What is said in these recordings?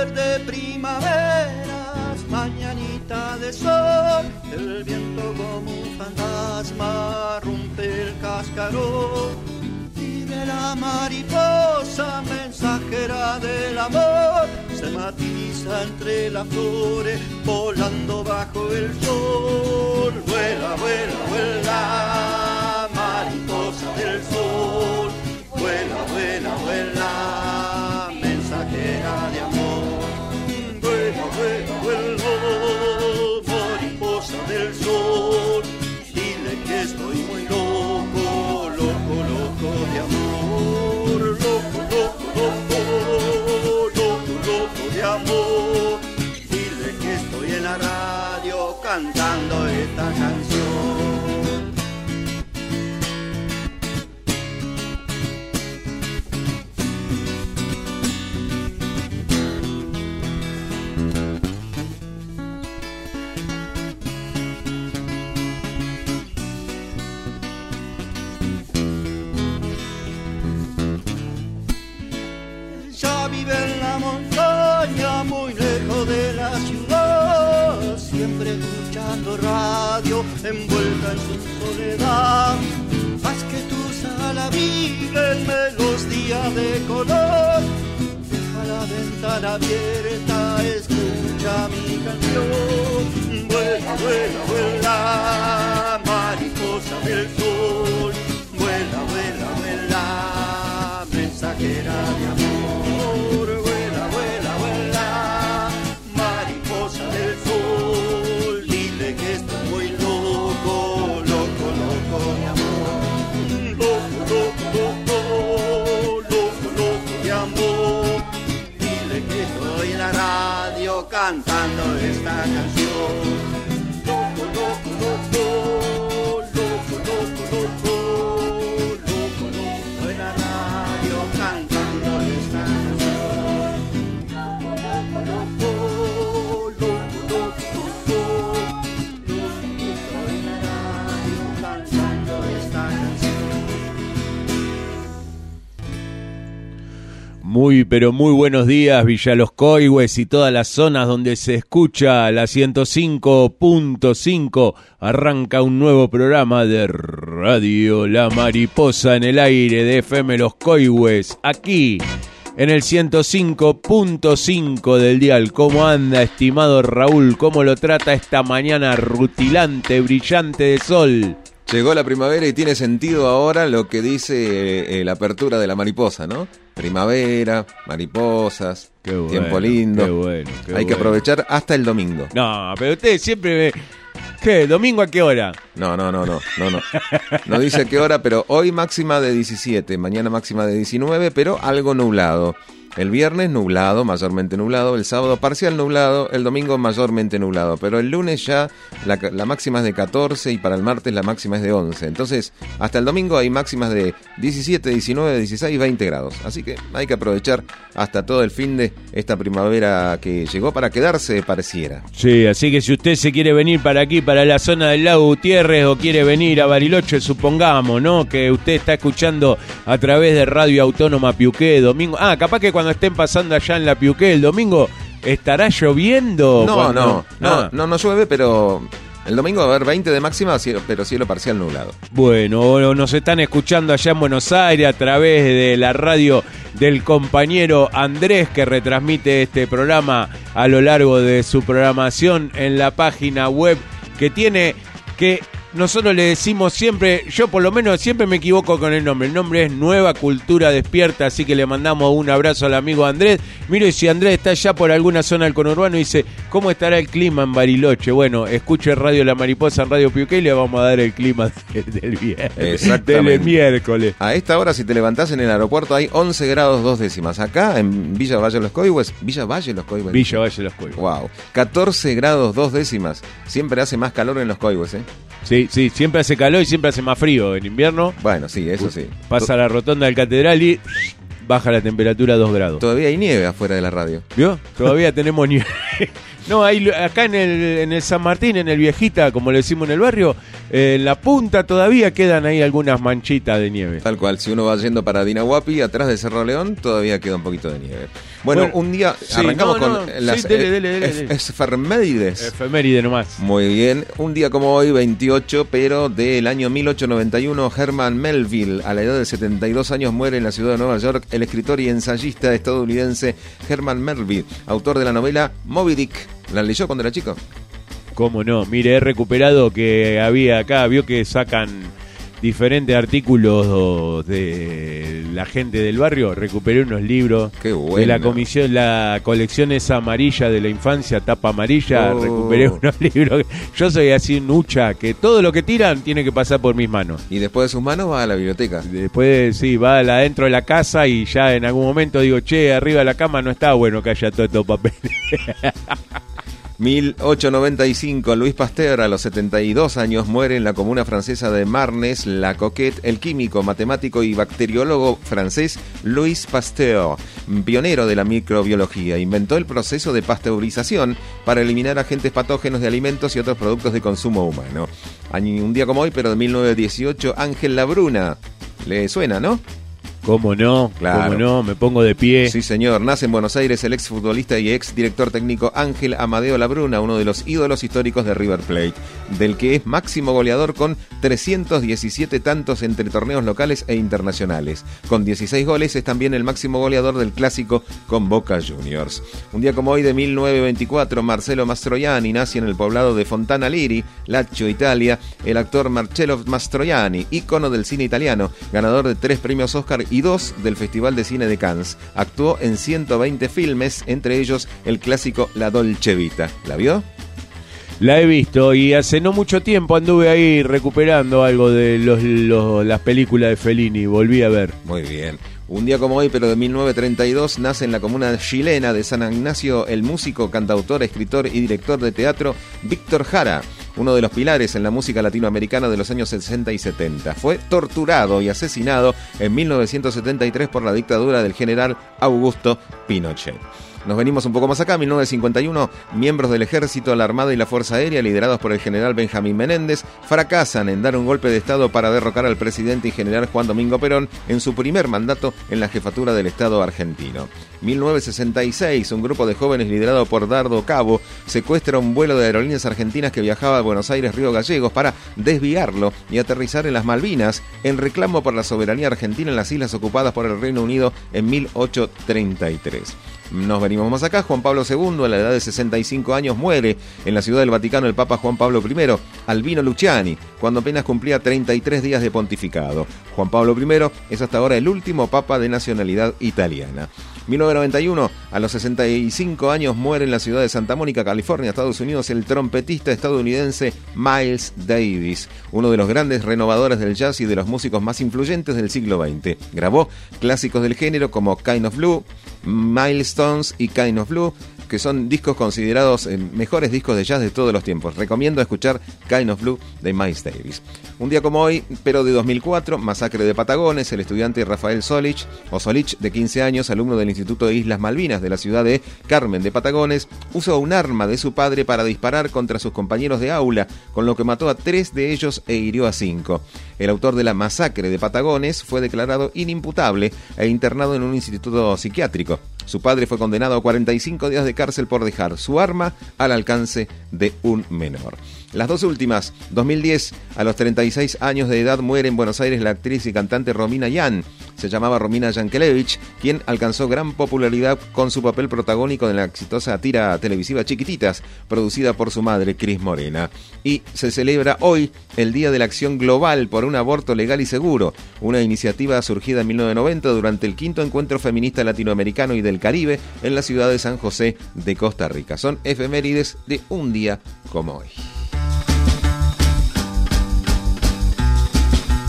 de primaveras, mañanita de sol, el viento como un fantasma rompe el cascarón. Vive la mariposa, mensajera del amor, se matiza entre las flores, volando bajo el sol. Vuela, vuela, vuela, mariposa del sol. Vuela, vuela, vuela, mensajera de amor. Vuela, vuela, vuela, mariposa del sol. Dile que estoy muy loco, loco, loco de amor. Loco, loco, loco, loco, loco de amor. Dile que estoy en la radio cantando esta canción. Vive en la montaña, muy lejos de la ciudad, siempre escuchando radio, envuelta en su soledad. Haz que tu sala vive en melodía de color, deja la ventana abierta, escucha mi canción. Vuela, vuela, vuela, mariposa del sol. Vuela, vuela, vuela, mensajera de amor. Vuela, vuela, vuela, mariposa del sol. Dile que estoy muy loco, loco, loco de amor. Loco, loco, loco, loco, loco de amor. Dile que estoy en la radio cantando esta canción. Loco, loco, loco, loco, loco, loco, loco, loco en la radio cantando esta canción. Loco, loco, loco, loco, loco, loco en la radio cantando esta canción. Muy, pero muy buenos días, Villa Los Coihues y todas las zonas donde se escucha la 105.5. Arranca un nuevo programa de Radio La Mariposa en el aire de FM Los Coihues, aquí en el 105.5 del dial. ¿Cómo anda, estimado Raúl? ¿Cómo lo trata esta mañana rutilante, brillante de sol? Llegó la primavera y tiene sentido ahora lo que dice la apertura de la mariposa, ¿no? Primavera, mariposas, qué bueno, tiempo lindo. Qué bueno, qué Hay que aprovechar hasta el domingo. No, pero ustedes siempre ¿Qué? ¿Domingo a qué hora? No. No dice a qué hora, pero hoy máxima de 17, mañana máxima de 19, pero algo nublado. El viernes nublado, mayormente nublado, el sábado parcial nublado, el domingo mayormente nublado, pero el lunes ya la máxima es de 14 y para el martes la máxima es de 11. Entonces, hasta el domingo hay máximas de 17, 19, 16, 20 grados. Así que hay que aprovechar hasta todo el fin de esta primavera que llegó para quedarse, pareciera. Sí, así que si usted se quiere venir para aquí, para la zona del Lago Gutiérrez, o quiere venir a Bariloche, supongamos, ¿no? Que usted está escuchando a través de Radio Autónoma Piuqué, domingo. Ah, capaz que cuando estén pasando allá en la Piuqué el domingo, ¿estará lloviendo? No llueve, pero el domingo va a haber 20 de máxima, pero cielo parcial nublado. Bueno, nos están escuchando allá en Buenos Aires a través de la radio del compañero Andrés, que retransmite este programa a lo largo de su programación en la página web que tiene, que nosotros le decimos siempre, yo por lo menos siempre me equivoco con el nombre es Nueva Cultura Despierta, así que le mandamos un abrazo al amigo Andrés. Mire, si Andrés está allá por alguna zona del conurbano y dice, ¿cómo estará el clima en Bariloche? Bueno, escuche Radio La Mariposa en Radio Piuqué y le vamos a dar el clima del viernes. Exactamente. Del miércoles. A esta hora, si te levantás en el aeropuerto, hay 11 grados 2 décimas. Acá, en Villa Valle Los Coihues. Wow. 14 grados 2 décimas. Siempre hace más calor en Los Coihues, ¿eh? Sí, siempre hace calor y siempre hace más frío en invierno. Bueno, sí, eso sí. Pasa la rotonda del Catedral y baja la temperatura a 2 grados. Todavía hay nieve afuera de la radio. ¿Vio? Todavía tenemos nieve. No, hay, acá en el San Martín, en el Viejita, como le decimos en el barrio, en la punta todavía quedan ahí algunas manchitas de nieve. Tal cual, si uno va yendo para Dinahuapi, atrás de Cerro León, todavía queda un poquito de nieve. Bueno, un día arrancamos con las efemérides. Efeméride nomás. Muy bien, un día como hoy, 28, pero del año 1891, Herman Melville, a la edad de 72 años, muere en la ciudad de Nueva York, el escritor y ensayista estadounidense Herman Melville, autor de la novela Moby Dick. ¿La leyó cuando era chico? ¿Cómo no? Mire, he recuperado que había acá, vio que sacan diferentes artículos de la gente del barrio. Recuperé unos libros. Qué bueno. De la comisión, la colección esa amarilla de la infancia, tapa amarilla. Recuperé unos libros. Yo soy así un hucha, que todo lo que tiran tiene que pasar por mis manos. Y después de sus manos va a la biblioteca. Después, sí, va adentro de la casa y ya en algún momento digo, che, arriba de la cama no está bueno que haya todo estos papeles. 1895, Louis Pasteur, a los 72 años, muere en la comuna francesa de Marnes-la-Coquette, el químico, matemático y bacteriólogo francés Louis Pasteur, pionero de la microbiología. Inventó el proceso de pasteurización para eliminar agentes patógenos de alimentos y otros productos de consumo humano. Un día como hoy, pero de 1918, Ángel Labruna. ¿Le suena, no? ¿Cómo no? Claro. ¿Cómo no? Me pongo de pie. Sí, señor. Nace en Buenos Aires el exfutbolista y ex director técnico Ángel Amadeo Labruna, uno de los ídolos históricos de River Plate, del que es máximo goleador con 317 tantos entre torneos locales e internacionales. Con 16 goles es también el máximo goleador del clásico con Boca Juniors. Un día como hoy de 1924, Marcello Mastroianni nace en el poblado de Fontana Liri, Lazio, Italia. El actor Marcello Mastroianni, ícono del cine italiano, ganador de 3 premios Oscar y 2 del Festival de Cine de Cannes. Actuó en 120 filmes, entre ellos el clásico La Dolce Vita. ¿La vio? La he visto y hace no mucho tiempo anduve ahí recuperando algo de las películas de Fellini. Volví a ver. Muy bien. Un día como hoy, pero de 1932, nace en la comuna chilena de San Ignacio el músico, cantautor, escritor y director de teatro Víctor Jara, uno de los pilares en la música latinoamericana de los años 60 y 70. Fue torturado y asesinado en 1973 por la dictadura del general Augusto Pinochet. Nos venimos un poco más acá, 1951, miembros del Ejército, la Armada y la Fuerza Aérea, liderados por el general Benjamín Menéndez, fracasan en dar un golpe de Estado para derrocar al presidente y general Juan Domingo Perón en su primer mandato en la jefatura del Estado argentino. 1966, un grupo de jóvenes liderado por Dardo Cabo secuestra un vuelo de aerolíneas argentinas que viajaba a Buenos Aires, Río Gallegos, para desviarlo y aterrizar en las Malvinas en reclamo por la soberanía argentina en las islas ocupadas por el Reino Unido en 1833. Nos venimos más acá. Juan Pablo II, a la edad de 65 años, muere en la Ciudad del Vaticano el Papa Juan Pablo I, Albino Luciani, cuando apenas cumplía 33 días de pontificado. Juan Pablo I es hasta ahora el último papa de nacionalidad italiana. 1991, a los 65 años, muere en la ciudad de Santa Mónica, California, Estados Unidos, el trompetista estadounidense Miles Davis, uno de los grandes renovadores del jazz y de los músicos más influyentes del siglo XX. Grabó clásicos del género como Kind of Blue, Milestones y Kind of Blue, que son discos considerados mejores discos de jazz de todos los tiempos. Recomiendo escuchar Kind of Blue de Miles Davis. Un día como hoy, pero de 2004, masacre de Patagones. El estudiante Rafael Solich, de 15 años, alumno del Instituto de Islas Malvinas de la ciudad de Carmen de Patagones, usó un arma de su padre para disparar contra sus compañeros de aula, con lo que mató a 3 de ellos e hirió a 5. El autor de la masacre de Patagones fue declarado inimputable e internado en un instituto psiquiátrico. Su padre fue condenado a 45 días de cárcel por dejar su arma al alcance de un menor. Las dos últimas, 2010, a los 36 años de edad muere en Buenos Aires la actriz y cantante Romina Yan. Se llamaba Romina Yankelevich, quien alcanzó gran popularidad con su papel protagónico en la exitosa tira televisiva Chiquititas, producida por su madre, Cris Morena. Y se celebra hoy el Día de la Acción Global por un Aborto Legal y Seguro, una iniciativa surgida en 1990 durante el 5º Encuentro Feminista Latinoamericano y del Caribe en la ciudad de San José de Costa Rica. Son efemérides de un día como hoy.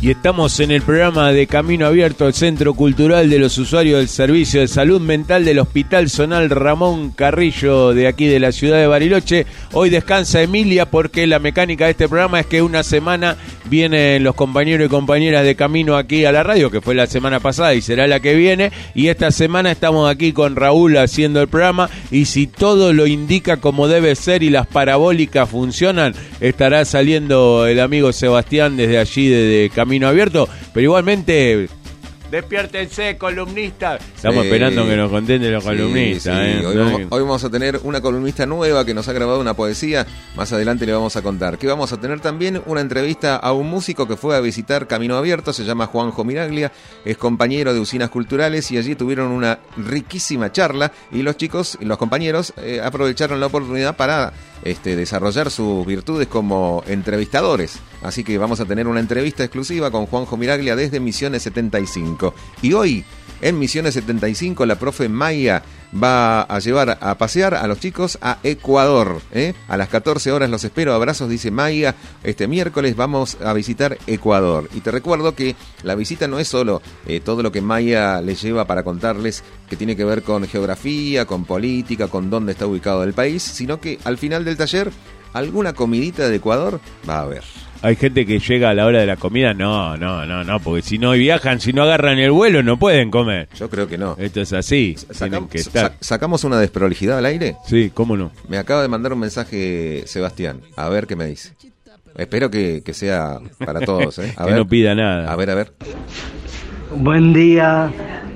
y estamos en el programa de Camino Abierto, el Centro Cultural de los Usuarios del Servicio de Salud Mental del Hospital Zonal Ramón Carrillo de aquí de la ciudad de Bariloche. Hoy descansa Emilia porque la mecánica de este programa es que una semana vienen los compañeros y compañeras de Camino aquí a la radio, que fue la semana pasada y será la que viene, y esta semana estamos aquí con Raúl haciendo el programa, y si todo lo indica como debe ser y las parabólicas funcionan, estará saliendo el amigo Sebastián desde allí, desde Camino Abierto, pero igualmente despiértense, columnistas. Estamos esperando que nos contenten los columnistas. Sí. Hoy vamos a tener una columnista nueva que nos ha grabado una poesía. Más adelante le vamos a contar. Que vamos a tener también una entrevista a un músico que fue a visitar Camino Abierto. Se llama Juanjo Miraglia. Es compañero de Usinas Culturales y allí tuvieron una riquísima charla. Y los chicos y los compañeros aprovecharon la oportunidad para desarrollar sus virtudes como entrevistadores. Así que vamos a tener una entrevista exclusiva con Juanjo Miraglia desde Misiones 75. Y hoy, en Misiones 75, la profe Maya va a llevar a pasear a los chicos a Ecuador. A las 14 horas los espero. Abrazos, dice Maya. Este miércoles vamos a visitar Ecuador. Y te recuerdo que la visita no es solo todo lo que Maya les lleva para contarles, que tiene que ver con geografía, con política, con dónde está ubicado el país, sino que al final del taller, alguna comidita de Ecuador va a haber. Hay gente que llega a la hora de la comida, no, porque si no viajan, si no agarran el vuelo, no pueden comer. Yo creo que no. Esto es así, tienen que estar. ¿Sacamos una desprolijidad al aire? Sí, ¿cómo no? Me acaba de mandar un mensaje Sebastián, a ver qué me dice. Espero que sea para todos, A que ver. no pida nada. A ver. Buen día,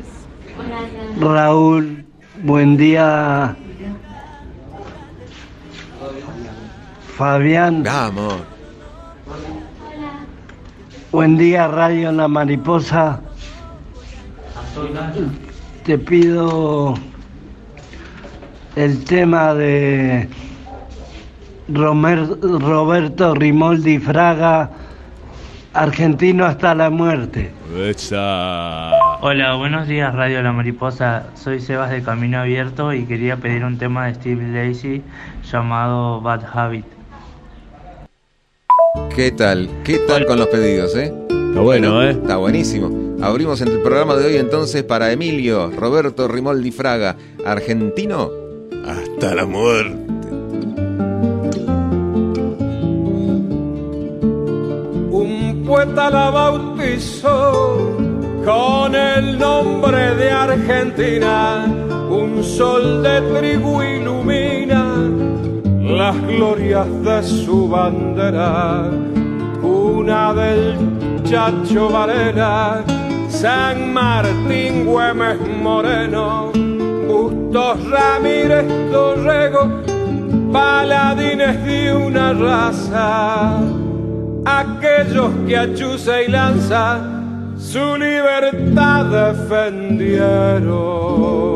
Raúl. Buen día, Fabián. Vamos. Buen día, Radio La Mariposa. Te pido el tema de Roberto Rimoldi Fraga, Argentino hasta la muerte. ¡Esa! Hola, buenos días, Radio La Mariposa. Soy Sebas de Camino Abierto y quería pedir un tema de Steve Lacy llamado Bad Habit. ¿Qué tal con los pedidos, Está bueno, Está buenísimo. Abrimos el programa de hoy entonces para Emilio Roberto Rimoldi Fraga, argentino hasta la muerte. Un poeta la bautizó con el nombre de Argentina, un sol de trigo ilumina las glorias de su bandera, cuna del Chacho Varela, San Martín Güemes Moreno, Bustos Ramírez Dorrego, paladines de una raza, aquellos que a chuza y lanza su libertad defendieron.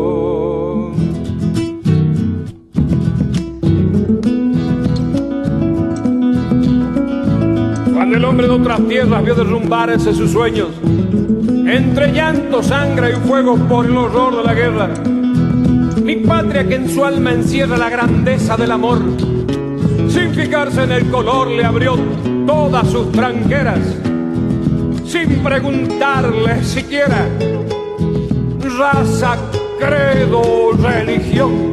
Cuando el hombre de otras tierras vio derrumbarse sus sueños, entre llanto, sangre y fuego por el horror de la guerra, mi patria que en su alma encierra la grandeza del amor, sin fijarse en el color le abrió todas sus tranqueras, sin preguntarle siquiera raza, credo o religión.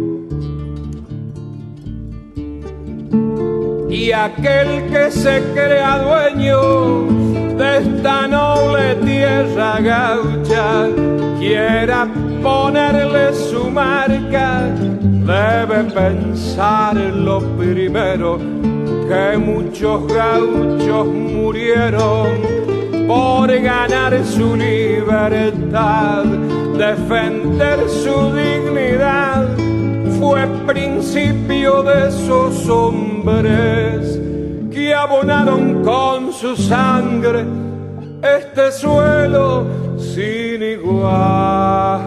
Y aquel que se crea dueño de esta noble tierra gaucha, quiera ponerle su marca, debe pensar en lo primero, que muchos gauchos murieron por ganar su libertad, defender su dignidad. Fue principio de esos hombres que abonaron con su sangre este suelo sin igual.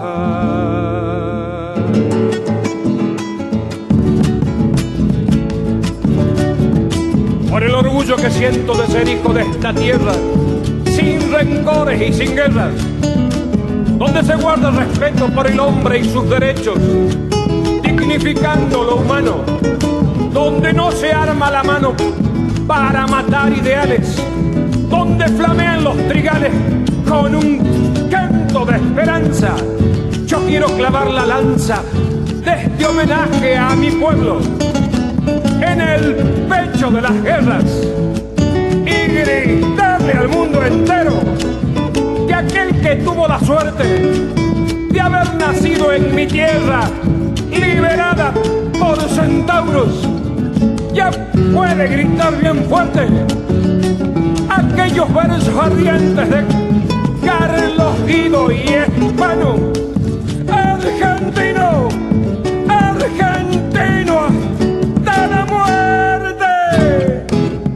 Por el orgullo que siento de ser hijo de esta tierra, sin rencores y sin guerras, donde se guarda respeto por el hombre y sus derechos, dignificando lo humano, donde no se arma la mano para matar ideales, donde donde flamean los trigales con un canto de esperanza. Yo quiero clavar la lanza de este homenaje a mi pueblo en el pecho de las guerras y gritarle al mundo entero que aquel que tuvo la suerte de haber nacido en mi tierra, liberada por centauros, ya puede gritar bien fuerte aquellos versos ardientes de Carlos Guido y Hispano. Argentino, argentino hasta la muerte.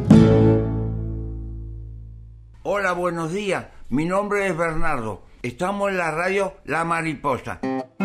Hola, buenos días. Mi nombre es Bernardo. Estamos en la radio La Mariposa.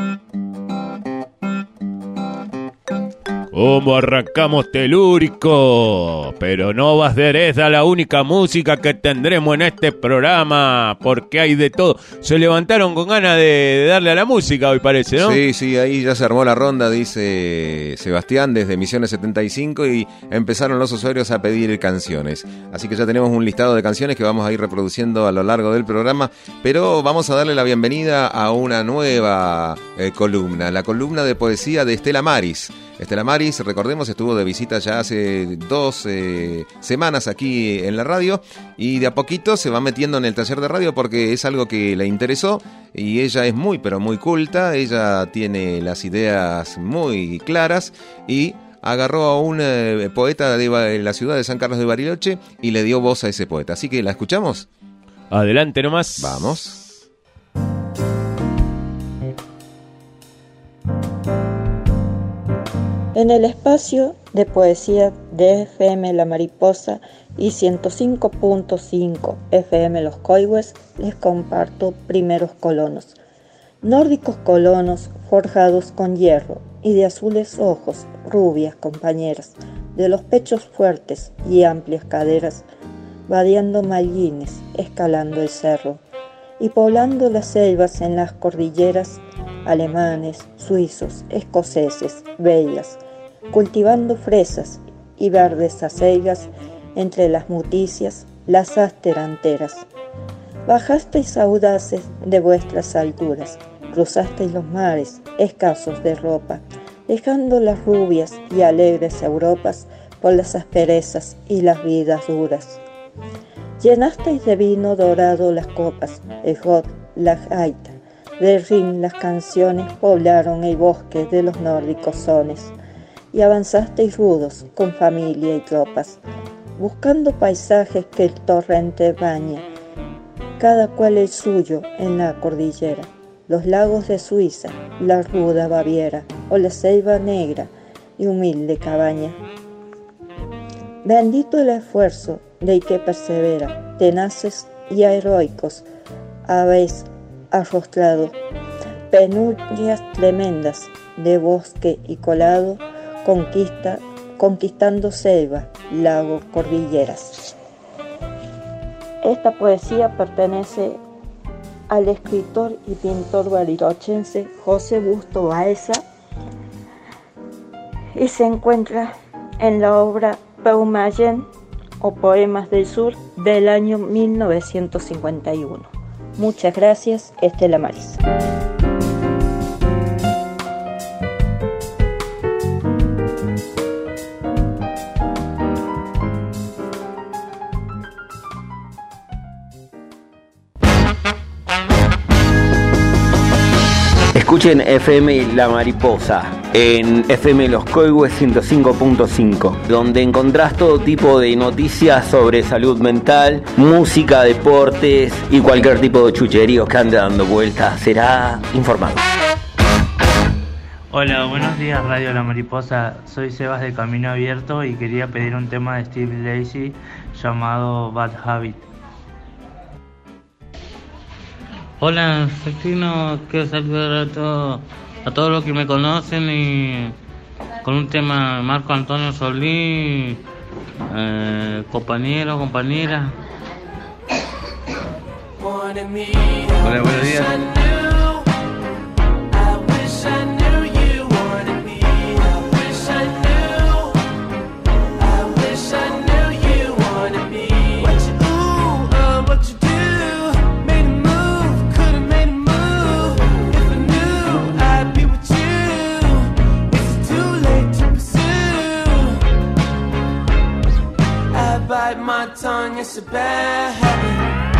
¿Cómo arrancamos telúrico? Pero no va a ser esa la única música que tendremos en este programa, porque hay de todo. Se levantaron con ganas de darle a la música hoy, parece, ¿no? Sí, ahí ya se armó la ronda, dice Sebastián, desde Misiones 75, y empezaron los usuarios a pedir canciones. Así que ya tenemos un listado de canciones que vamos a ir reproduciendo a lo largo del programa, pero vamos a darle la bienvenida a una nueva columna, la columna de poesía de Estela Maris. Estela Maris, recordemos, estuvo de visita ya hace 2 semanas aquí en la radio y de a poquito se va metiendo en el taller de radio porque es algo que le interesó y ella es muy, pero muy culta, ella tiene las ideas muy claras y agarró a un poeta de la ciudad de San Carlos de Bariloche y le dio voz a ese poeta. Así que, ¿la escuchamos? Adelante nomás. Vamos. En el espacio de poesía de FM La Mariposa y 105.5 FM Los Coihues les comparto primeros colonos. Nórdicos colonos forjados con hierro y de azules ojos, rubias compañeras, de los pechos fuertes y amplias caderas, vadeando mallines, escalando el cerro y poblando las selvas en las cordilleras, alemanes, suizos, escoceses, belgas, cultivando fresas y verdes acelgas entre las muticias, las asteranteras. Bajasteis audaces de vuestras alturas, cruzasteis los mares, escasos de ropa, dejando las rubias y alegres Europas por las asperezas y las vidas duras. Llenasteis de vino dorado las copas, el rock, la gaita, del ring las canciones poblaron el bosque de los nórdicos sones, y avanzasteis rudos con familia y tropas, buscando paisajes que el torrente baña, cada cual el suyo en la cordillera, los lagos de Suiza, la ruda Baviera, o la selva negra y humilde cabaña. Bendito el esfuerzo del que persevera, tenaces y heroicos habéis arrostrado penurias tremendas de bosque y colado, conquistando selva, lago, cordilleras. Esta poesía pertenece al escritor y pintor barilochense José Busto Baeza y se encuentra en la obra Peumayén o Poemas del Sur del año 1951. Muchas gracias, Estela Maris. Escuchen FM La Mariposa, en FM Los Coihues 105.5, donde encontrás todo tipo de noticias sobre salud mental, música, deportes y cualquier tipo de chucheríos que ande dando vueltas. Será informado. Hola, buenos días Radio La Mariposa, soy Sebas de Camino Abierto y quería pedir un tema de Steve Lacy llamado Bad Habit. Hola, soy Tino, quiero saludar a todos los que me conocen y con un tema Marco Antonio Solí, compañero, compañera. Hola, buenos días. bite my tongue, it's a bad habit.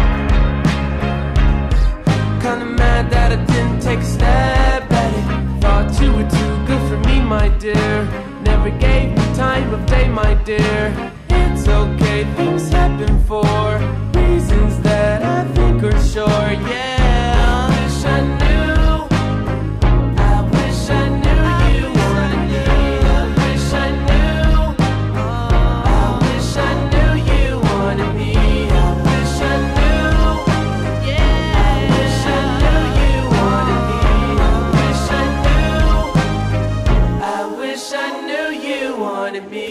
Kinda mad that I didn't take a stab at it. Thought you were too good for me, my dear. Never gave me time of day, my dear. It's okay, things happen for reasons that I think are sure, yeah. I wish I knew, I wish I knew you wanted me. I wish I knew, I wish I knew you wanted me. I wish I knew, yeah. I wish I knew you wanted me. I wish I knew, I wish I knew you wanted me.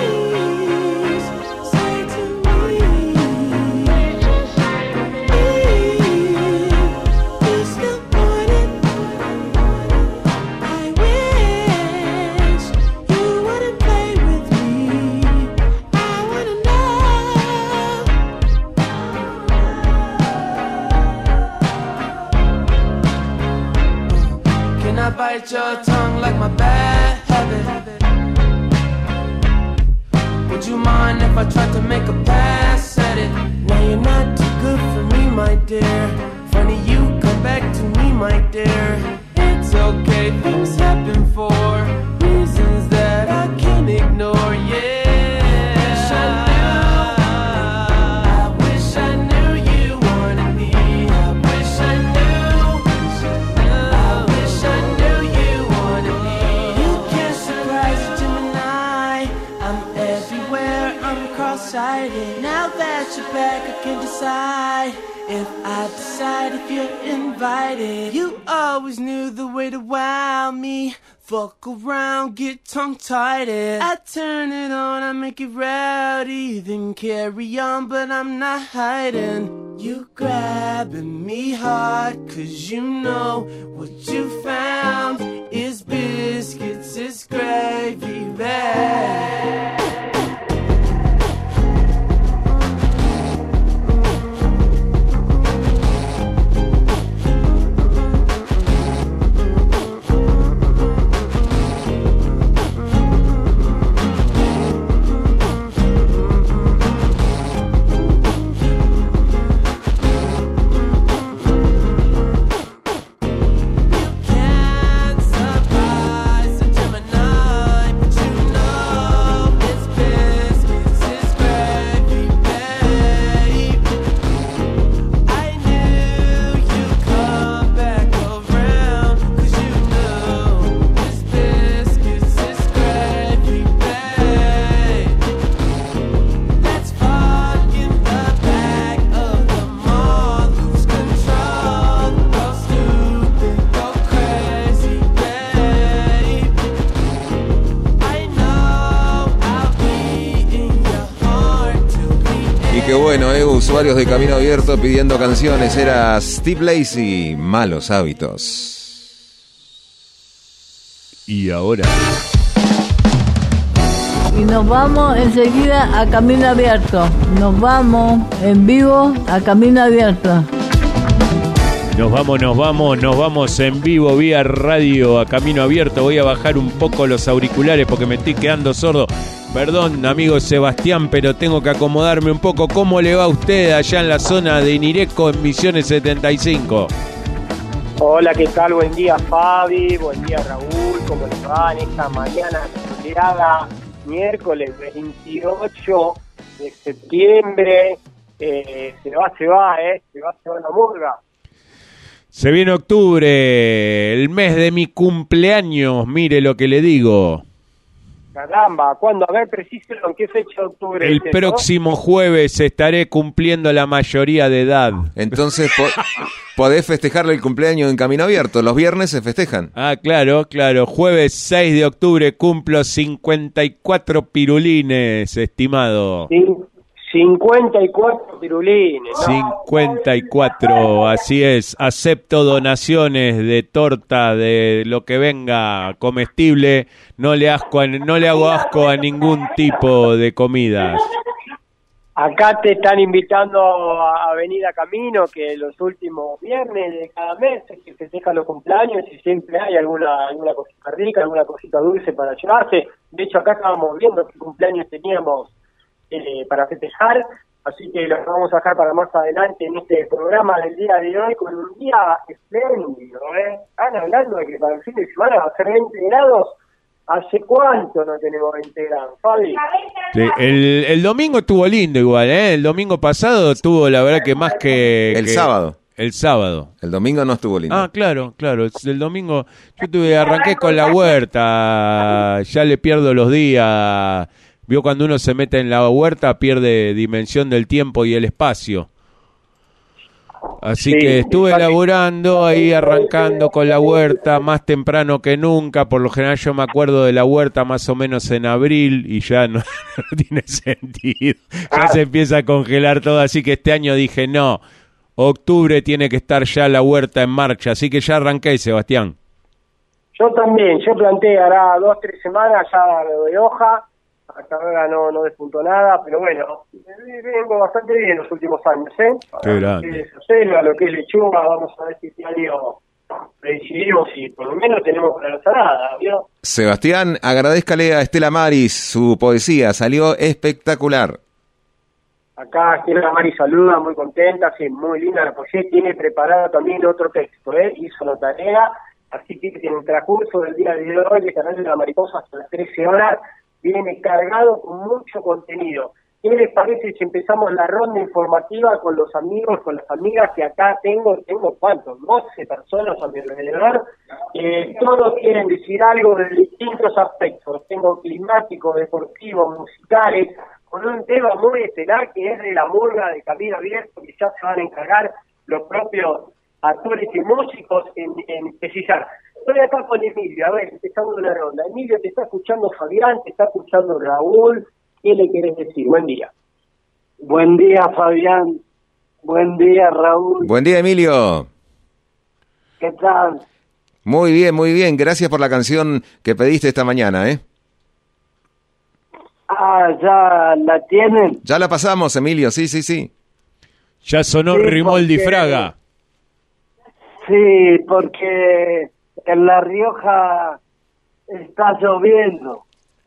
I bite your tongue like my bad habit. Would you mind if I tried to make a pass at it? Now you're not too good for me, my dear. Funny you come back to me, my dear. It's okay, things happen for reasons that I can't ignore, yeah. Now that you're back, I can decide if I decide if you're invited. You always knew the way to wow me. Fuck around, get tongue-tied. I turn it on, I make it rowdy, then carry on, but I'm not hiding. You grabbing me hard, cause you know what you found is biscuits, is gravy bag. Usuarios de Camino Abierto pidiendo canciones. Era Steve Lacy, Malos Hábitos. Y ahora y nos vamos enseguida a Camino Abierto. Nos vamos en vivo a Camino Abierto. Nos vamos en vivo vía radio a Camino Abierto. Voy a bajar un poco los auriculares porque me estoy quedando sordo. Perdón, amigo Sebastián, pero tengo que acomodarme un poco. ¿Cómo le va a usted allá en la zona de Inireco, en Misiones 75? Hola, ¿qué tal? Buen día, Fabi. Buen día, Raúl. ¿Cómo les va en esta mañana soleada? Miércoles 28 de septiembre. Se va la murga. Se viene octubre, el mes de mi cumpleaños, mire lo que le digo. Caramba, ¿cuándo? A ver, precíselo, ¿en qué fecha de octubre? El próximo jueves estaré cumpliendo la mayoría de edad. Entonces podés festejarle el cumpleaños en Camino Abierto, los viernes se festejan. Ah, claro, jueves 6 de octubre cumplo 54 pirulines, estimado. Sí. 54 pirulines. 54, así es. Acepto donaciones de torta, de lo que venga comestible. No le hago asco a ningún tipo de comidas. Acá te están invitando a venir a Camino, que los últimos viernes de cada mes se festejan los cumpleaños y siempre hay alguna cosita rica, alguna cosita dulce para llevarse. De hecho, acá estábamos viendo qué cumpleaños teníamos para festejar, así que lo vamos a dejar para más adelante en este programa del día de hoy con un día espléndido, Están hablando de que para el fin de semana va a ser 20 grados. ¿Hace cuánto no tenemos 20 grados, Fabi? Sí, el domingo estuvo lindo igual, El domingo pasado estuvo, la verdad, que más que... El sábado. El sábado. El domingo no estuvo lindo. Ah, claro. El domingo yo arranqué con la huerta, ya le pierdo los días. Vio, cuando uno se mete en la huerta pierde dimensión del tiempo y el espacio. Así que estuve laburando ahí, arrancando con la huerta más temprano que nunca. Por lo general yo me acuerdo de la huerta más o menos en abril y ya no tiene sentido. Ya se empieza a congelar todo, así que este año dije no, octubre tiene que estar ya la huerta en marcha. Así que ya arranqué, Sebastián. Yo también, yo planté hará 2-3 semanas ya lo de hoja. Hasta ahora no despuntó nada, pero bueno, vengo bastante bien los últimos años, Qué grande. A lo que es lechuga, vamos a ver si este año decidimos y por lo menos tenemos para la ensalada, ¿vio? Sebastián, agradézcale a Estela Maris su poesía, salió espectacular. Acá Estela Maris saluda, muy contenta, sí, muy linda la poesía, tiene preparado también otro texto, hizo la tarea, así que en el transcurso del día de hoy, de Canal de la Mariposa hasta las 13 horas, viene cargado con mucho contenido. ¿Qué les parece si empezamos la ronda informativa con los amigos, con las amigas que acá tengo ¿cuántos? 12 personas a mi alrededor, todos quieren decir algo de distintos aspectos, tengo climáticos, deportivos, musicales, con un tema muy estelar que es de la murga de Camino Abierto, que ya se van a encargar los propios actores y músicos en precisar. Estoy acá con Emilio, a ver, empezamos la ronda. Emilio, te está escuchando Fabián, te está escuchando Raúl. ¿Qué le querés decir? Buen día. Buen día, Fabián. Buen día, Raúl. Buen día, Emilio. ¿Qué tal? Muy bien. Gracias por la canción que pediste esta mañana, Ah, ¿ya la tienen? Ya la pasamos, Emilio, sí. Ya sonó Rimoldi Fraga. Sí, porque en La Rioja está lloviendo.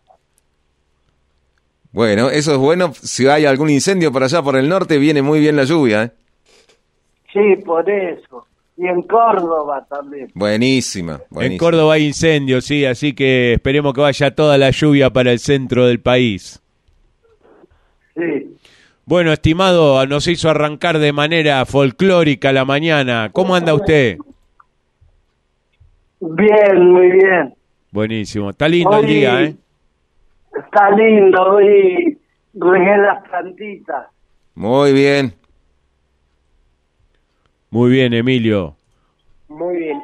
Bueno, eso es bueno. Si hay algún incendio por allá por el norte, viene muy bien la lluvia, Sí, por eso. Y en Córdoba también. Buenísima. En Córdoba hay incendios, sí, así que esperemos que vaya toda la lluvia para el centro del país. Sí. Bueno, estimado, nos hizo arrancar de manera folclórica la mañana. ¿Cómo anda usted? Bien, muy bien. Buenísimo. Está lindo el día, Está lindo, hoy regué las plantitas. Muy bien. Muy bien, Emilio. Muy bien.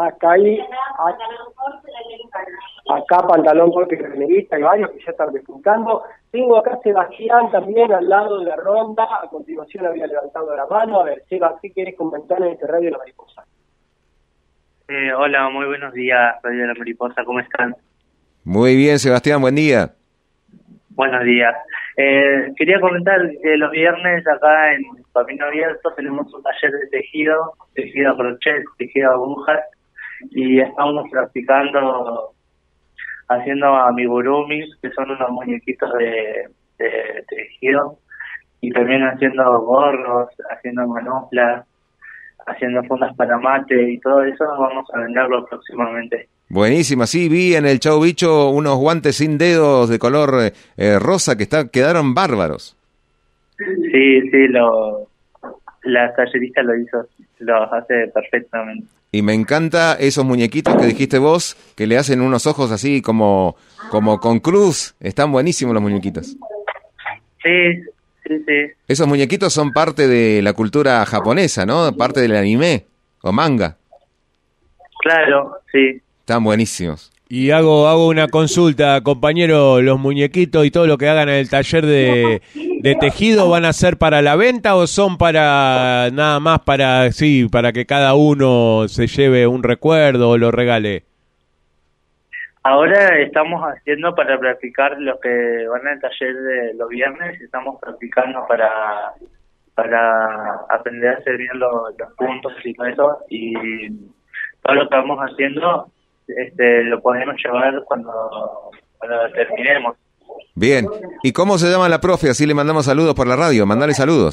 Acá pantalón corto y remerita, hay varios que ya están despuntando. Tengo acá a Sebastián también al lado de la ronda. A continuación había levantado la mano. A ver, Seba, ¿qué querés comentar en este Radio de la Mariposa? Hola, muy buenos días, Radio de la Mariposa, ¿cómo están? Muy bien, Sebastián, buen día. Buenos días. Quería comentar que los viernes acá en Camino Abierto tenemos un taller de tejido a crochet, tejido a agujas, y estamos practicando haciendo amigurumis, que son unos muñequitos de tejido, y también haciendo gorros, haciendo manoplas, haciendo fundas para mate y todo eso. Vamos a venderlo próximamente. Buenísima, sí, vi en el Chau Bicho unos guantes sin dedos de color rosa que quedaron bárbaros. Sí, la tallerista los hace perfectamente. Y me encanta esos muñequitos que dijiste vos, que le hacen unos ojos así como con cruz. Están buenísimos los muñequitos. Sí. Esos muñequitos son parte de la cultura japonesa, ¿no? Parte del anime o manga. Claro, sí. Están buenísimos. Y hago una consulta, compañero, ¿los muñequitos y todo lo que hagan en el taller de tejido van a ser para la venta o son para nada más para que cada uno se lleve un recuerdo o lo regale? Ahora estamos haciendo para practicar los que van al taller de los viernes, estamos practicando para aprender a hacer bien los puntos y todo eso, y todo lo que vamos haciendo lo podemos llevar cuando terminemos. Bien. ¿Y cómo se llama la profe? Así le mandamos saludos por la radio. Mandale saludos.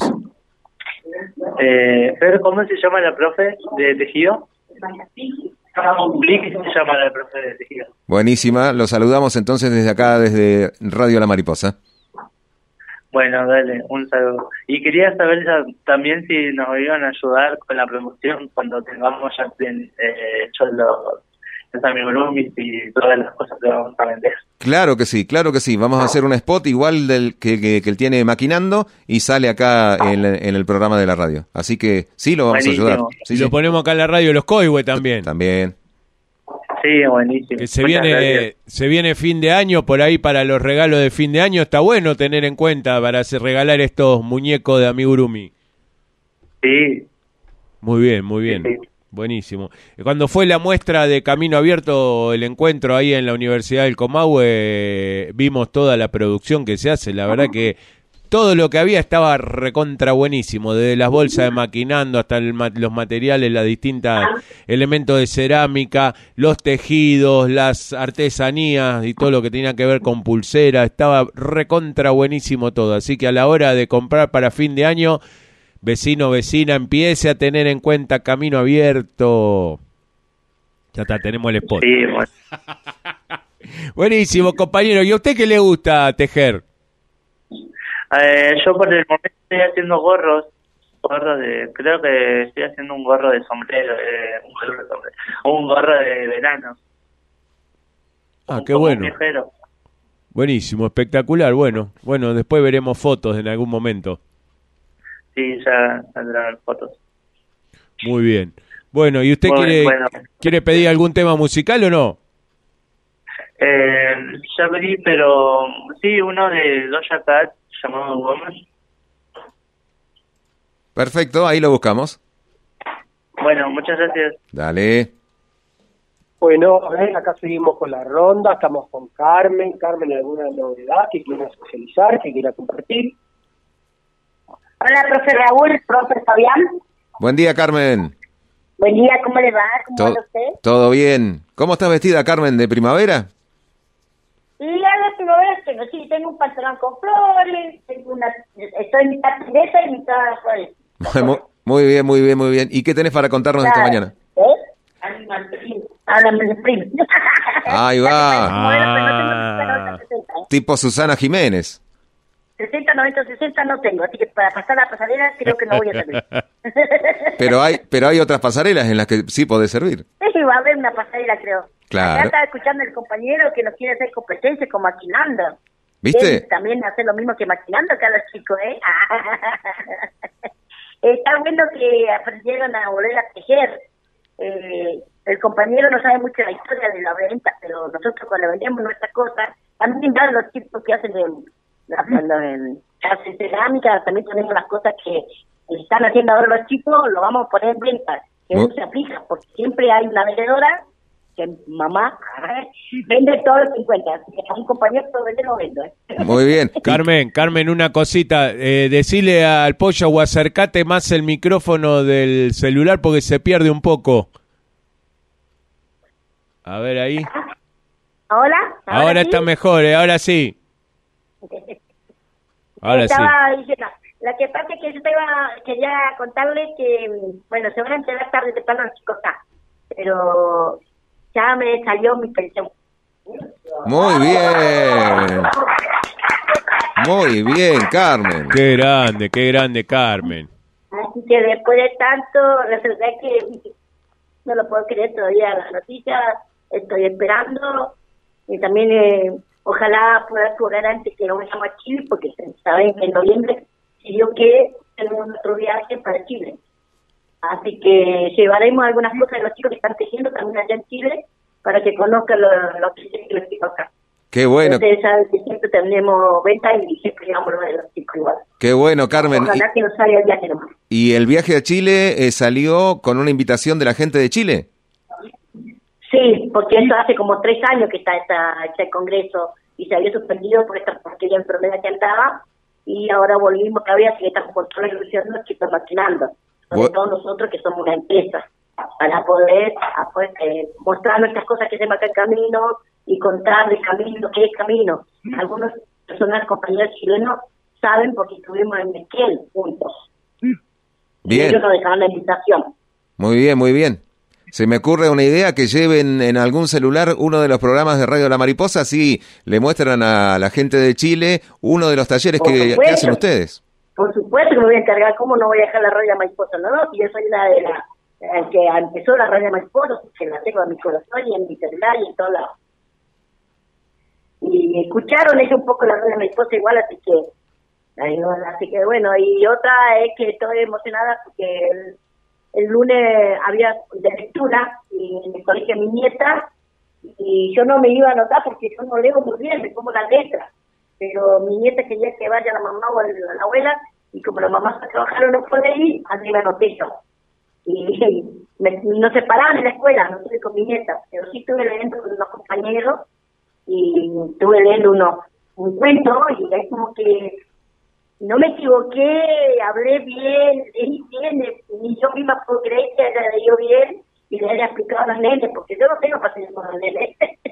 Pero ¿cómo se llama la profe de tejido? Blick se llama la profe de tejido. Buenísima. Lo saludamos entonces desde acá, desde Radio La Mariposa. Bueno, dale, un saludo. Y quería saber también si nos iban a ayudar con la promoción cuando tengamos ya hecho los amigurumis y todas las cosas que vamos a vender. Claro que sí, claro que sí. Vamos a hacer un spot igual del que él tiene Maquinando y sale acá en el programa de la radio. Así que sí, lo vamos Buenísimo. a ayudar. Sí, y lo ponemos acá en la radio Los Coihue también. También. Sí, buenísimo. Que se Muchas viene, gracias. se viene fin de año, por ahí para los regalos de fin de año. Está bueno tener en cuenta para regalar estos muñecos de amigurumi. Sí. Muy bien, muy bien. Sí. Buenísimo. Cuando fue la muestra de Camino Abierto, el encuentro ahí en la Universidad del Comahue, vimos toda la producción que se hace. La verdad que todo lo que había estaba recontra buenísimo, desde las bolsas de Maquinando hasta los materiales, las distintas elementos de cerámica, los tejidos, las artesanías y todo lo que tenía que ver con pulsera. Estaba recontra buenísimo todo. Así que a la hora de comprar para fin de año, vecino, vecina, empiece a tener en cuenta Camino Abierto. Ya está, tenemos el spot. Sí, bueno. Buenísimo, compañero. ¿Y a usted qué le gusta tejer? Yo por el momento estoy haciendo gorros creo que estoy haciendo un gorro de sombrero, un gorro de verano. Ah, qué Como un bueno. viajero. Buenísimo, espectacular. Bueno, después veremos fotos en algún momento. Sí, ya saldrán fotos. Muy bien. Bueno, ¿y usted Bueno. quiere pedir algún tema musical o no? Ya pedí, pero sí, uno de Doja Cat llamado Woman. Perfecto, ahí lo buscamos. Bueno, muchas gracias. Dale. Bueno, a ver, acá seguimos con la ronda, estamos con Carmen. Carmen, ¿alguna novedad que quiera socializar, que quiera compartir? Hola, profe Raúl, profe Fabián. Buen día, Carmen. Buen día, ¿cómo le va? ¿Cómo anda usted? Todo bien. ¿Cómo estás vestida, Carmen, de primavera? Y a la primavera tengo un pantalón con flores, estoy mitad tigresa y mitad flores. Muy bien, muy bien, muy bien. ¿Y qué tenés para contarnos esta mañana? Animal Print. Ahí va. Tipo Susana Jiménez. 60, 90, 60 no tengo, así que para pasar la pasarela creo que no voy a servir. Pero hay otras pasarelas en las que sí podés servir. Sí, va a haber una pasarela, creo. Claro. Acá estaba escuchando el compañero que nos quiere hacer competencia con Maquinando. ¿Viste? También hacer lo mismo que Maquinando acá los chicos, ¿eh? Está bueno que aprendieron a volver a tejer. El compañero no sabe mucho la historia de la venta, pero nosotros cuando vendemos nuestras cosas, también dan los chicos que hacen hacen cerámica, también tenemos las cosas que están haciendo ahora los chicos, lo vamos a poner en venta, que no se aplica, porque siempre hay una vendedora que mamá vende todo lo que encuentra, así que a un compañero todo vende lo vendo. Muy bien. Carmen, una cosita, decile al pollo o acercate más el micrófono del celular porque se pierde un poco. A ver ahí. ¿Hola? Ahora sí? está mejor, ahora sí. Ahora estaba diciendo, la que pasa es que yo quería contarle que, bueno, se van a enterar tarde de temprano los chicos acá, pero ya me salió mi pensión. Muy bien. Muy bien, Carmen. Qué grande, Carmen. Así que después de tanto, la verdad es que no lo puedo creer todavía la noticia, estoy esperando y también ojalá pueda cobrar antes que no vayamos a Chile, porque saben que en noviembre decidió que tenemos nuestro viaje para Chile. Así que llevaremos algunas cosas de los chicos que están tejiendo también allá en Chile para que conozcan lo que los chicos acá. Qué bueno. Ustedes saben que siempre tenemos venta y siempre llevamos lo de los chicos igual. Qué bueno, Carmen. Ojalá que nos salga el viaje nomás. ¿Y el viaje a Chile salió con una invitación de la gente de Chile? Sí, porque eso hace como 3 años que está este congreso y se había suspendido por esta porquería enfermedad que andaba y ahora volvimos todavía, así que estamos con toda la ilusión de los chicos Maquinando, sobre todo nosotros que somos una empresa, para poder mostrar nuestras cosas que se marcan camino y contar de camino, qué es camino. Algunos personas, compañeros chilenos, saben porque estuvimos en Esquel juntos. Bien. Y ellos nos dejaron la invitación. Muy bien, muy bien. Se me ocurre una idea que lleven en algún celular uno de los programas de Radio La Mariposa, así le muestran a la gente de Chile uno de los talleres que hacen ustedes. Por supuesto que me voy a encargar, ¿cómo no voy a dejar la Radio La Mariposa? No, si yo soy una de las que empezó la Radio La Mariposa, que la tengo en mi corazón y en mi celular y en todos lados. Y escucharon ellos un poco la Radio La Mariposa igual, así que bueno, y otra es que estoy emocionada porque el lunes había de lectura en el colegio de mi nieta y yo no me iba a anotar porque yo no leo muy bien, me pongo las letras, pero mi nieta quería que vaya la mamá o la abuela y como la mamá se trabajaron no puede ir, así me anoté yo. Y nos separaban en la escuela, no estuve con mi nieta, pero sí estuve leyendo con unos compañeros y estuve leyendo un cuento y es como que no me equivoqué, hablé bien, leí bien, ni yo misma puedo creer que haya leído bien y le haya explicado a los nenes, porque yo no tengo paciencia con los nenes.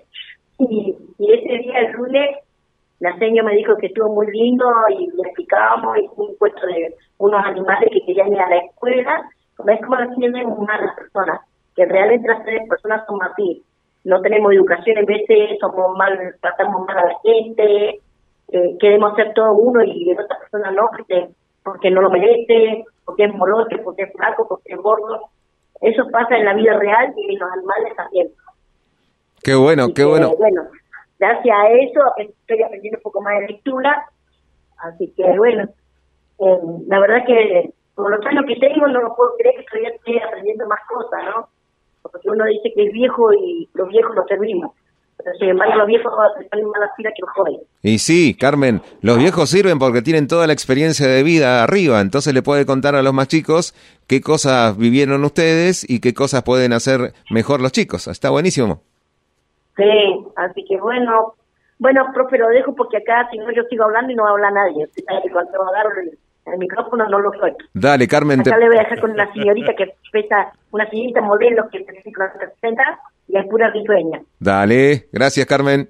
y ese día, el lunes, la señora me dijo que estuvo muy lindo y le explicábamos y un cuento de unos animales que querían ir a la escuela. Es como las tienen mal las personas, que realmente las personas somos así. No tenemos educación, en vez de tratamos mal a la gente. Queremos ser todo uno y de otra persona no, porque no lo merece, porque es morocho, porque es flaco, porque es gordo. Eso pasa en la vida real y en los animales también. Qué bueno, qué bueno. Bueno, gracias a eso estoy aprendiendo un poco más de lectura, así que bueno, la verdad que por los años que tengo no lo puedo creer que todavía estoy aprendiendo más cosas, ¿no? Porque uno dice que es viejo y los viejos lo servimos. Pero sin embargo los viejos se ponen más las pilas que los jóvenes. Y sí, Carmen, los viejos sirven porque tienen toda la experiencia de vida arriba, entonces le puede contar a los más chicos qué cosas vivieron ustedes y qué cosas pueden hacer mejor los chicos. Está buenísimo. Sí, así que bueno, profe, lo dejo porque acá si no yo sigo hablando y no habla nadie. Cuando agarro el micrófono no lo suelto. Dale, Carmen. Acá le voy a dejar con una señorita que pesa, una señorita modelo que pesa 60 y es pura risueña. Dale, gracias, Carmen.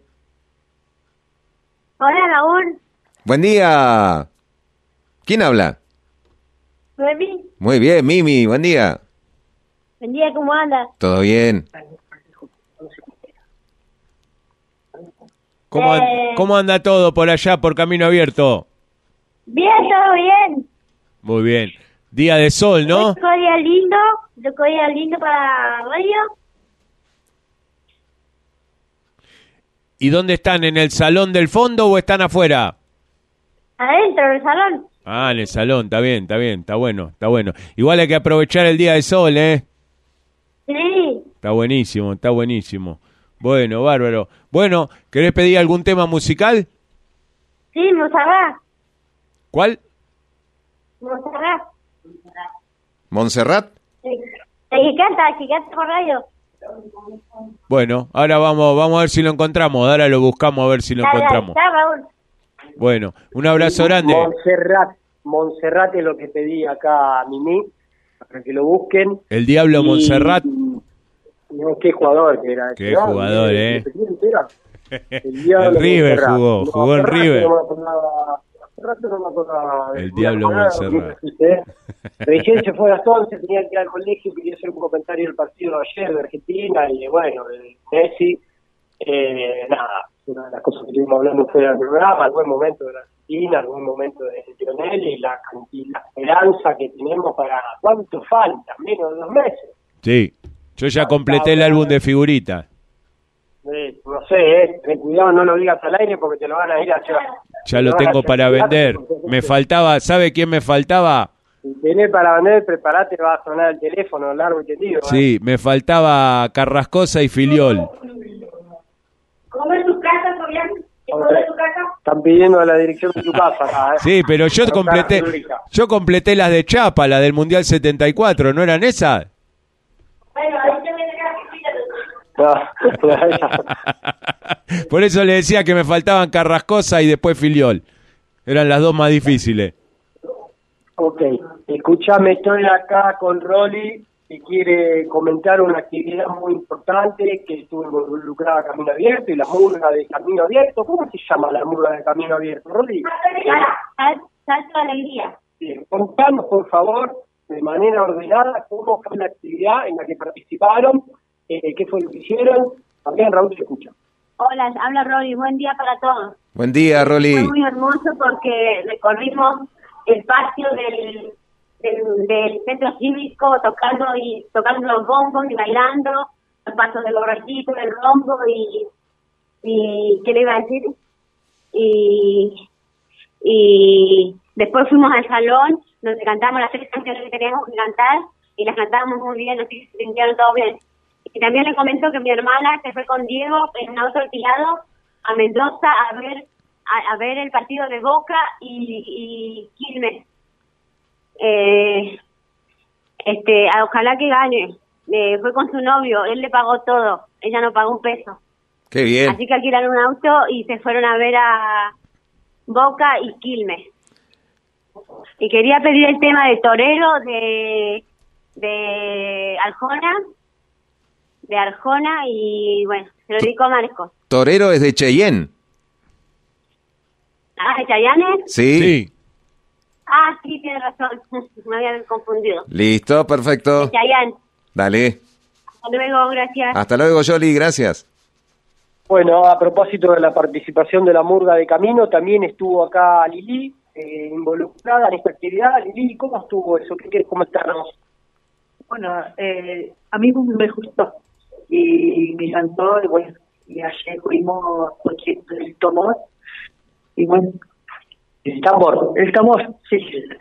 Hola, Raúl. Buen día. ¿Quién habla? Mimi. Muy bien, Mimi, buen día. Buen día, ¿cómo andas? ¿Todo bien? ¿Cómo anda todo por allá, por Camino Abierto? Bien, todo bien. Muy bien. Día de sol, ¿no? Tocó día lindo para radio. ¿Y dónde están? ¿En el salón del fondo o están afuera? Adentro del salón. Ah, en el salón, está bien, está bueno. Igual hay que aprovechar el día de sol, ¿eh? Sí. Está buenísimo. Bueno, bárbaro. Bueno, ¿querés pedir algún tema musical? Sí, Montserrat. ¿Cuál? ¿Montserrat? Sí. Que canta por radio. Bueno, ahora vamos a ver si lo encontramos. Ahora lo buscamos a ver si lo encontramos. Raúl. Bueno, un abrazo grande. Montserrat es lo que pedí acá a Mimi, para que lo busquen. El Diablo Montserrat. No, qué jugador que era. Qué jugador, El River jugó en River. No me acordaba. El Diablo Montserrat. Recién se fue a las 11, tenía que ir al colegio, quería hacer un comentario del partido de ayer de Argentina y bueno, de Messi. Nada, una de las cosas que estuvimos hablando fuera del programa, el buen momento de la Argentina, el buen momento de Lionel y la esperanza que tenemos para cuánto falta, menos de 2 meses. Sí, yo ya completé el álbum de figuritas. No sé, ten cuidado, no lo digas al aire porque te lo van a ir a hacer. Ya lo tengo para vender. Me faltaba, ¿sabe quién me faltaba? Si tenés para vender, preparate, va a sonar el teléfono largo y tendido. Sí, me faltaba Carrascosa y Filiol. ¿Cómo es tu casa, Fabián? ¿Cómo es tu casa? Están pidiendo a la dirección de tu casa acá, ¿eh? Sí, pero yo completé las de Chapa, la del Mundial 74, ¿no eran esas? Bueno, ahí te me Por eso le decía que me faltaban Carrascosa y después Filiol. Eran las dos más difíciles. Ok, escúchame, estoy acá con Rolly que quiere comentar una actividad muy importante que estuvo involucrada a Camino Abierto y la murga de Camino Abierto. ¿Cómo se llama la murga de Camino Abierto, Rodi? Salto de alegría. Bien, contanos, por favor, de manera ordenada, cómo fue la actividad en la que participaron, qué fue lo que hicieron. También Raúl se escucha. Hola, habla Roli, buen día para todos. Buen día, Roli. Fue muy hermoso porque recorrimos el patio del centro cívico tocando los bombos y bailando, los pasos del borrachito, del rombo y ¿qué le iba a decir? Y después fuimos al salón donde cantamos las 3 canciones que teníamos que cantar y las cantábamos muy bien, así que se sintieron todo bien. Y también le comento que mi hermana se fue con Diego en un auto alquilado a Mendoza a ver el partido de Boca y Quilmes. Ojalá que gane. Fue con su novio, él le pagó todo, ella no pagó un peso. Qué bien. Así que alquilaron un auto y se fueron a ver a Boca y Quilmes. Y quería pedir el tema de Torero de Arjona y bueno, se lo dedico a Marcos. Torero es de Cheyenne. ¿Ah, de Chayanne? Sí. Ah, sí, tiene razón. Me había confundido. Listo, perfecto. De Chayanne. Dale. Hasta luego, gracias. Hasta luego, Yoli, gracias. Bueno, a propósito de la participación de la murga de Camino, también estuvo acá Lili, involucrada en esta actividad. Lili, ¿cómo estuvo eso? ¿Qué quieres comentarnos? Bueno, a mí me gustó y me encantó, y bueno, y ayer fuimos porque el tomó y bueno. El tambor, sí.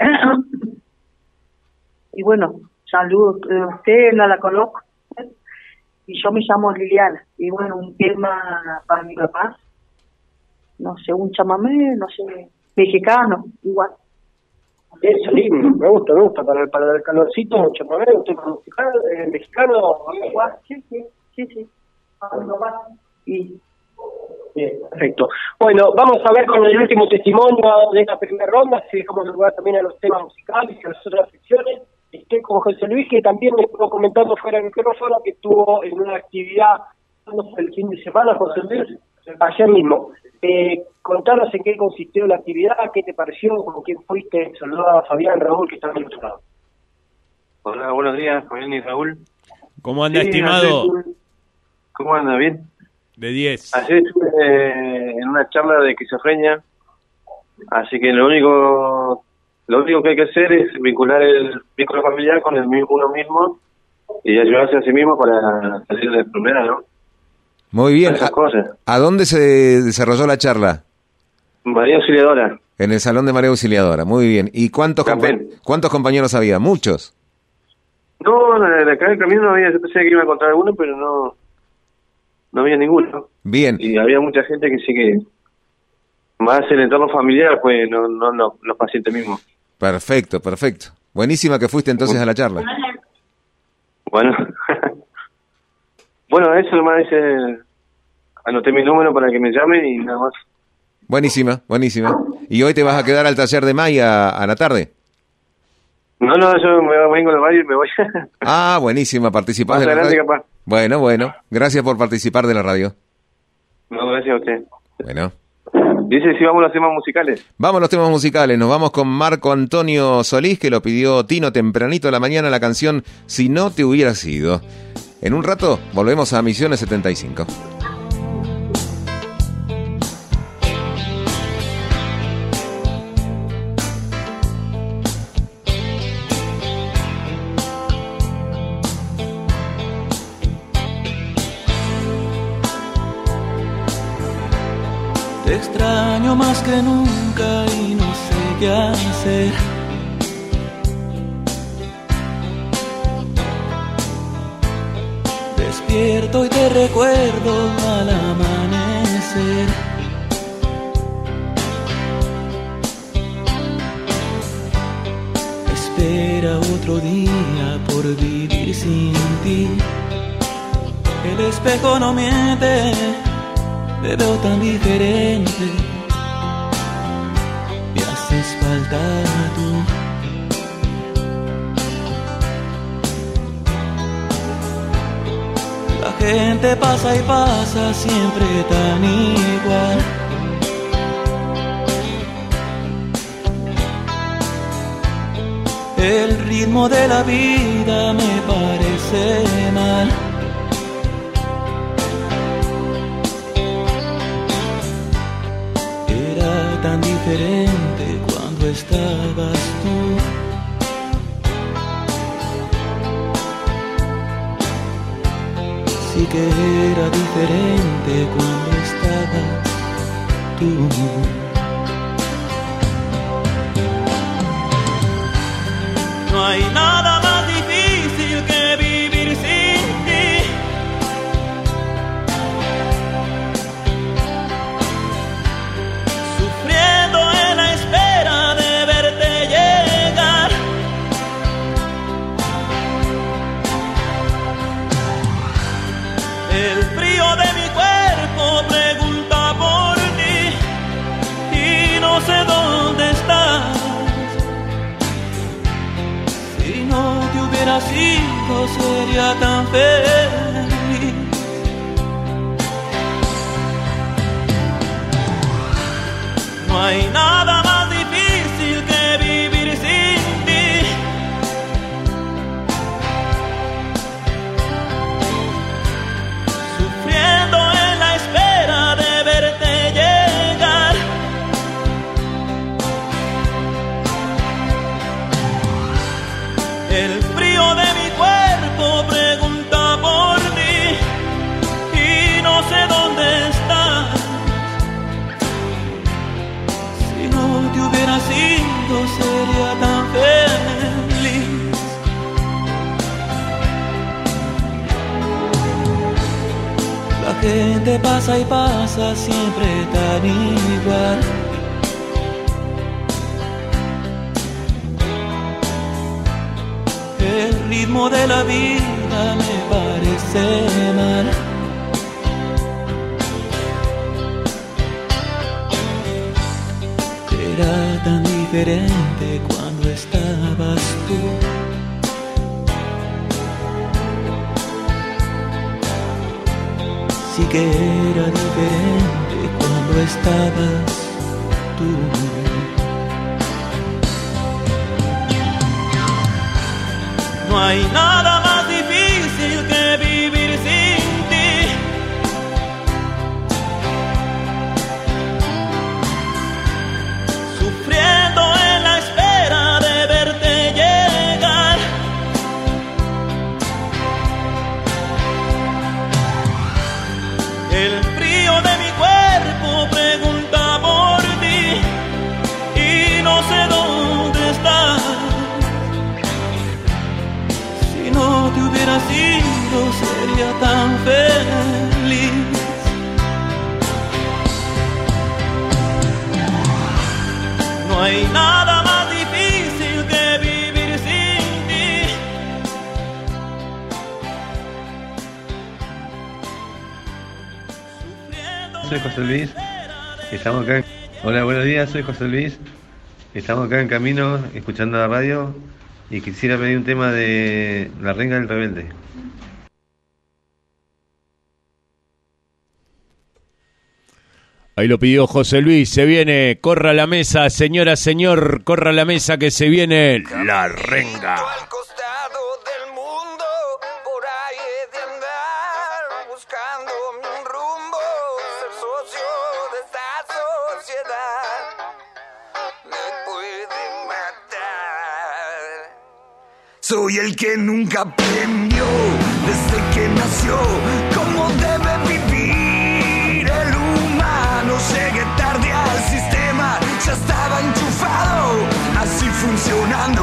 Y bueno, saludos, usted no la conozco, y yo me llamo Liliana, y bueno, un tema para mi papá, no sé, un chamamé, no sé, mexicano, igual. Eso, lindo, me gusta, para el calorcito, un chamamé, un tema musical, mexicano, igual, sí. Y bien, perfecto. Bueno, vamos a ver con el último testimonio de esta primera ronda, si dejamos lugar también a los temas musicales y a las otras secciones. Estoy con José Luis, que también me estuvo comentando fuera del micrófono que estuvo en una actividad el fin de semana, José Luis, ayer mismo. Contanos en qué consistió la actividad, qué te pareció, con quién fuiste. Saludaba a Fabián, Raúl, que están en otro lado. Hola, buenos días, Fabián y Raúl. ¿Cómo anda, estimado? ¿Cómo anda? ¿Bien? De 10. Ayer estuve en una charla de esquizofrenia, así que lo único que hay que hacer es vincular el vínculo familiar con uno mismo y ayudarse a sí mismo para salir de la enfermedad, ¿no? Muy bien. Esas cosas. ¿A dónde se desarrolló la charla? María Auxiliadora. En el Salón de María Auxiliadora, muy bien. ¿Y cuántos compañeros había? ¿Muchos? No, acá en el camino no había, yo pensé que iba a encontrar alguno, pero no había ninguno. Bien. Y había mucha gente que sí que, más el entorno familiar, pues no los pacientes mismos. Perfecto. Buenísima que fuiste entonces a la charla. Bueno, eso nomás dice, anoté mi número para que me llamen y nada más. Buenísima. ¿Y hoy te vas a quedar al taller de Maya a la tarde? No, yo me vengo del barrio y me voy. Ah, buenísima, participás de la radio. Capaz. Bueno, gracias por participar de la radio. No, gracias a usted. Bueno. Dice si vamos a los temas musicales. Vamos a los temas musicales, nos vamos con Marco Antonio Solís, que lo pidió Tino tempranito a la mañana, la canción Si no te hubiera sido. En un rato volvemos a Misiones 75. Te extraño más que nunca y no sé qué hacer. Despierto y te recuerdo al amanecer. Espera otro día por vivir sin ti. El espejo no miente. Te veo tan diferente, me haces falta tú. gente pasa y pasa siempre tan igual. El ritmo de la vida me parece mal. Era tan diferente cuando estabas tú. Sí que era diferente cuando estabas tú. No hay nada más difícil que vivir sin ti. Sufriendo en la espera de verte llegar. El frío de mi cuerpo pregunta por ti y no sé dónde estás. Si no te hubiera sido sería tan feliz. No hay nada más difícil que vivir sin ti. Sufriendo en la espera de verte llegar. El frío de mi cuerpo pregunta por ti y no sé dónde estás. Si no te hubiera sido sería tan feliz. La gente pasa y pasa siempre tan igual. El ritmo de la vida me parece mal. Era tan diferente cuando estabas tú. Sí que era diferente cuando estabas tú. No hay nada más difícil que vivir sin ti. Sufriendo en la espera de verte llegar. El frío de mi cuerpo pregunta por ti y no sé dónde estás. Si no te hubiera sido sería tan feliz. No hay nada más difícil que vivir sin ti. Soy José Luis, estamos acá. Hola, buenos días, soy José Luis. Estamos acá en camino, escuchando la radio y quisiera pedir un tema de La Renga del Rebelde. Ahí lo pidió José Luis, se viene, corra la mesa, señora, señor, corra la mesa que se viene La Renga. Soy el que nunca aprendió desde que nació cómo debe vivir el humano. Llegué tarde al sistema, ya estaba enchufado, así funcionando.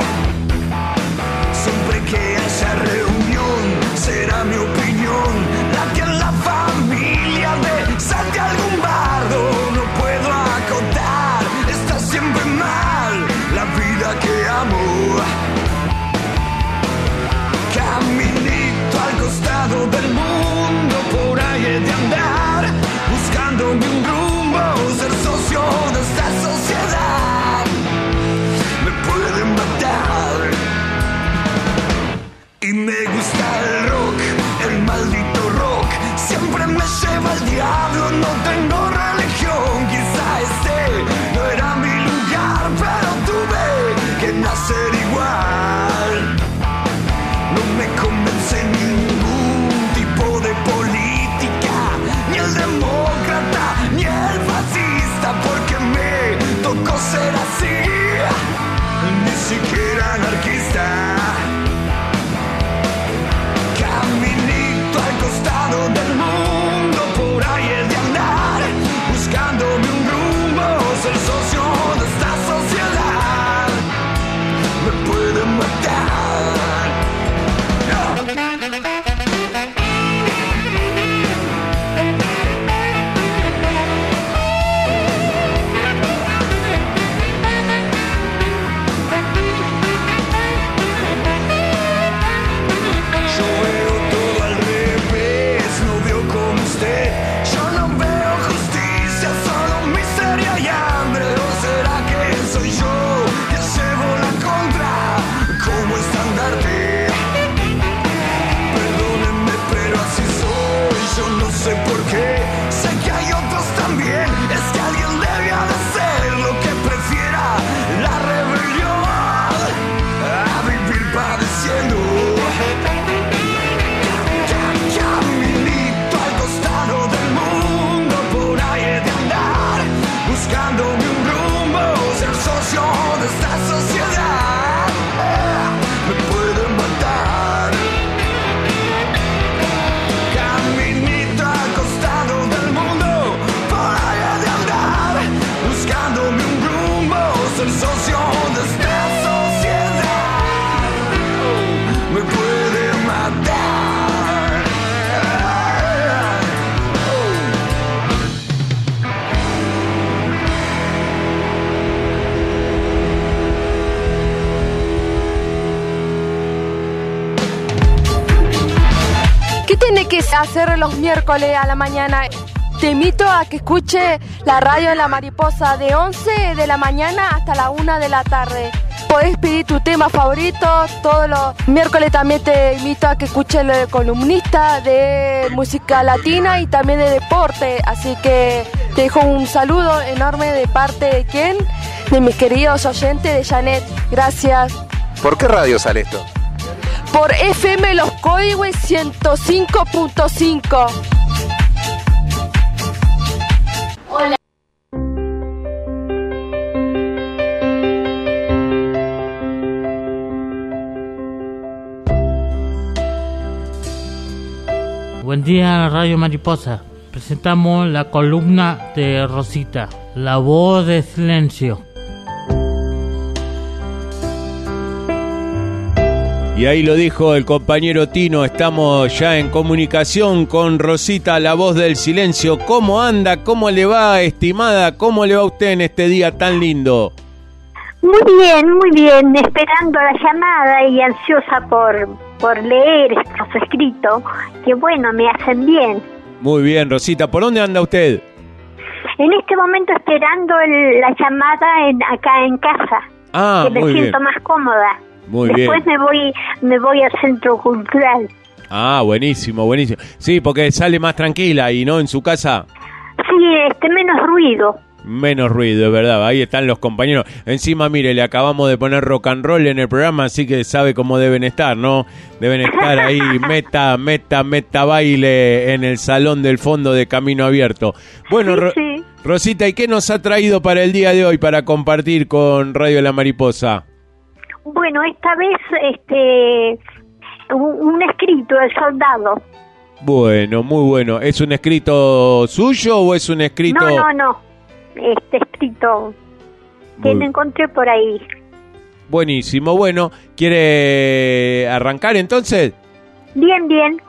Siempre que haya reunión, será mi opinión la que en la familia de salte algún bardo. No puedo acotar, está siempre mal la vida que amo. Caminito al costado del mundo, por ahí he de andar, buscándome un rumbo, ser socio de esta sociedad. Me pueden matar. Y me gusta el rock, el maldito rock. anarquista. Caminito al costado del mundo, por ahí he de andar, buscándome un rumbo, ser socio de esta sociedad. Me pueden matar. Yo veo todo al revés, no veo como usted. Yo no veo justicia, solo miseria y hambre. ¿O será que soy yo que llevo la contra como estandarte? Perdónenme, pero así soy, yo no sé por qué. Sé que hay otros también, es que alguien debe de ser lo que prefiera la rebelión a vivir padeciendo. Caminito al costado del mundo, por ahí he de andar, buscándome un rumbo, ser socio de esta sociedad. Me pueden matar. Caminito al costado del mundo, por ahí he de andar, buscándome un rumbo, ser socio de esta sociedad. Me pueden matar. ¿Qué tiene que hacer los miércoles a la mañana? Te invito a que escuche la radio de La Mariposa de 11 de la mañana hasta la 1 de la tarde. Podés pedir tu tema favorito. Todos los miércoles también te invito a que escuche el columnista de música latina y también de deporte. Así que te dejo un saludo enorme de parte de ¿quién? De mis queridos oyentes de Janet. Gracias. ¿Por qué radio sale esto? Por FM Los Coihues 105.5. Hola. Buen día, Radio Mariposa. Presentamos la columna de Rosita, La Voz del Silencio. Y ahí lo dijo el compañero Tino, estamos ya en comunicación con Rosita, La Voz del Silencio. ¿Cómo anda? ¿Cómo le va, estimada? ¿Cómo le va a usted en este día tan lindo? Muy bien, esperando la llamada y ansiosa por leer estos escritos, que bueno, me hacen bien. Muy bien, Rosita, ¿por dónde anda usted? En este momento esperando la llamada acá en casa, que me siento más cómoda. Muy Después bien. me voy al centro cultural. Ah, buenísimo. Sí, porque sale más tranquila y no en su casa. Sí, menos ruido. Menos ruido, es verdad. Ahí están los compañeros. Encima, mire, le acabamos de poner rock and roll en el programa, así que sabe cómo deben estar, ¿no? Deben estar ahí, meta baile en el salón del fondo de Camino Abierto. Bueno, sí. Rosita, ¿y qué nos ha traído para el día de hoy para compartir con Radio La Mariposa? Bueno, esta vez un escrito del soldado. Bueno, muy bueno. ¿Es un escrito suyo o es un escrito...? No. Escrito que me encontré por ahí. Buenísimo. Bueno, ¿quiere arrancar entonces? Bien.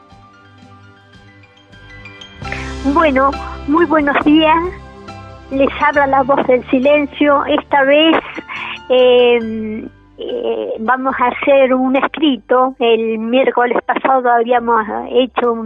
Bueno, muy buenos días. Les habla La Voz del Silencio. Esta vez vamos a hacer un escrito. El miércoles pasado habíamos hecho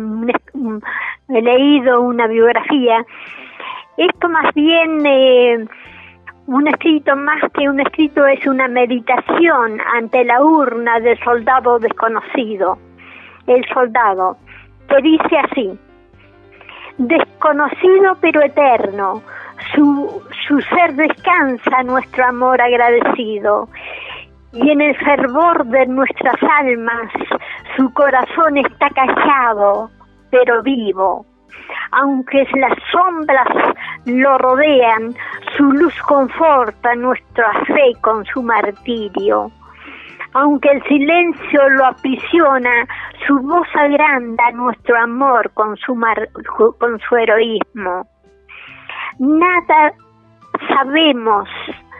leído una biografía. Esto más bien, un escrito más que un escrito, es una meditación ante la urna del soldado desconocido. El soldado, que dice así: desconocido pero eterno, su ser descansa nuestro amor agradecido, y en el fervor de nuestras almas su corazón está callado pero vivo. Aunque las sombras lo rodean, su luz conforta nuestra fe con su martirio. Aunque el silencio lo aprisiona, su voz agranda nuestro amor con su heroísmo. Nada sabemos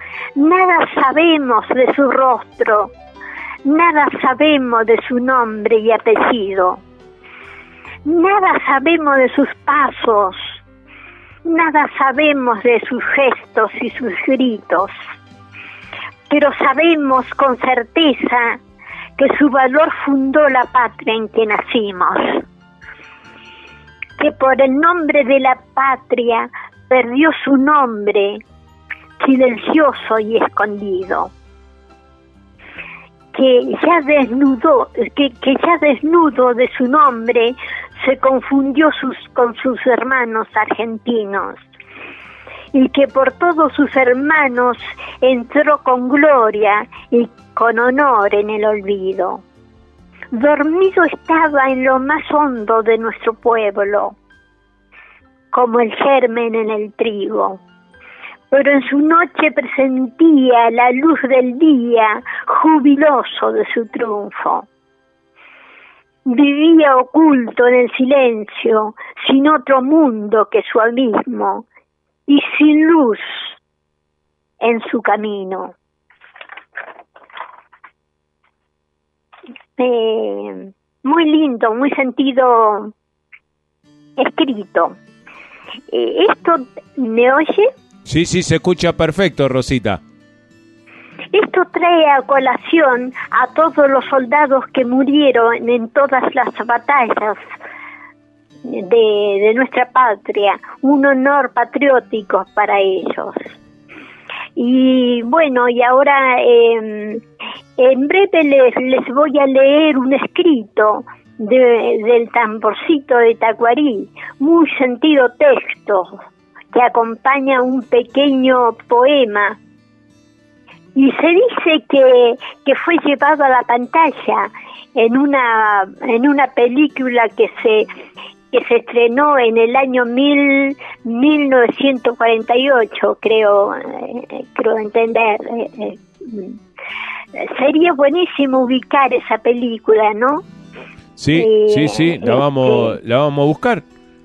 de su rostro, nada sabemos de su nombre y apellido, nada sabemos de sus pasos, nada sabemos de sus gestos y sus gritos, pero sabemos con certeza que su valor fundó la patria en que nacimos, que por el nombre de la patria perdió su nombre, silencioso y escondido, que ya desnudo de su nombre se confundió con sus hermanos argentinos, y que por todos sus hermanos entró con gloria y con honor en el olvido. Dormido estaba en lo más hondo de nuestro pueblo, como el germen en el trigo, pero en su noche presentía la luz del día, jubiloso de su triunfo. Vivía oculto en el silencio, sin otro mundo que su abismo, y sin luz en su camino. Muy lindo, muy sentido escrito. ¿Esto me oye? Sí, se escucha perfecto, Rosita. Esto trae a colación a todos los soldados que murieron en todas las batallas de nuestra patria, un honor patriótico para ellos. Y bueno, y ahora en breve les voy a leer un escrito del Tamborcito de Tacuarí, muy sentido texto, que acompaña un pequeño poema, y se dice que fue llevado a la pantalla en una película que se estrenó en el año 1948, creo entender. Sería buenísimo ubicar esa película, ¿no? Sí, la vamos a buscar.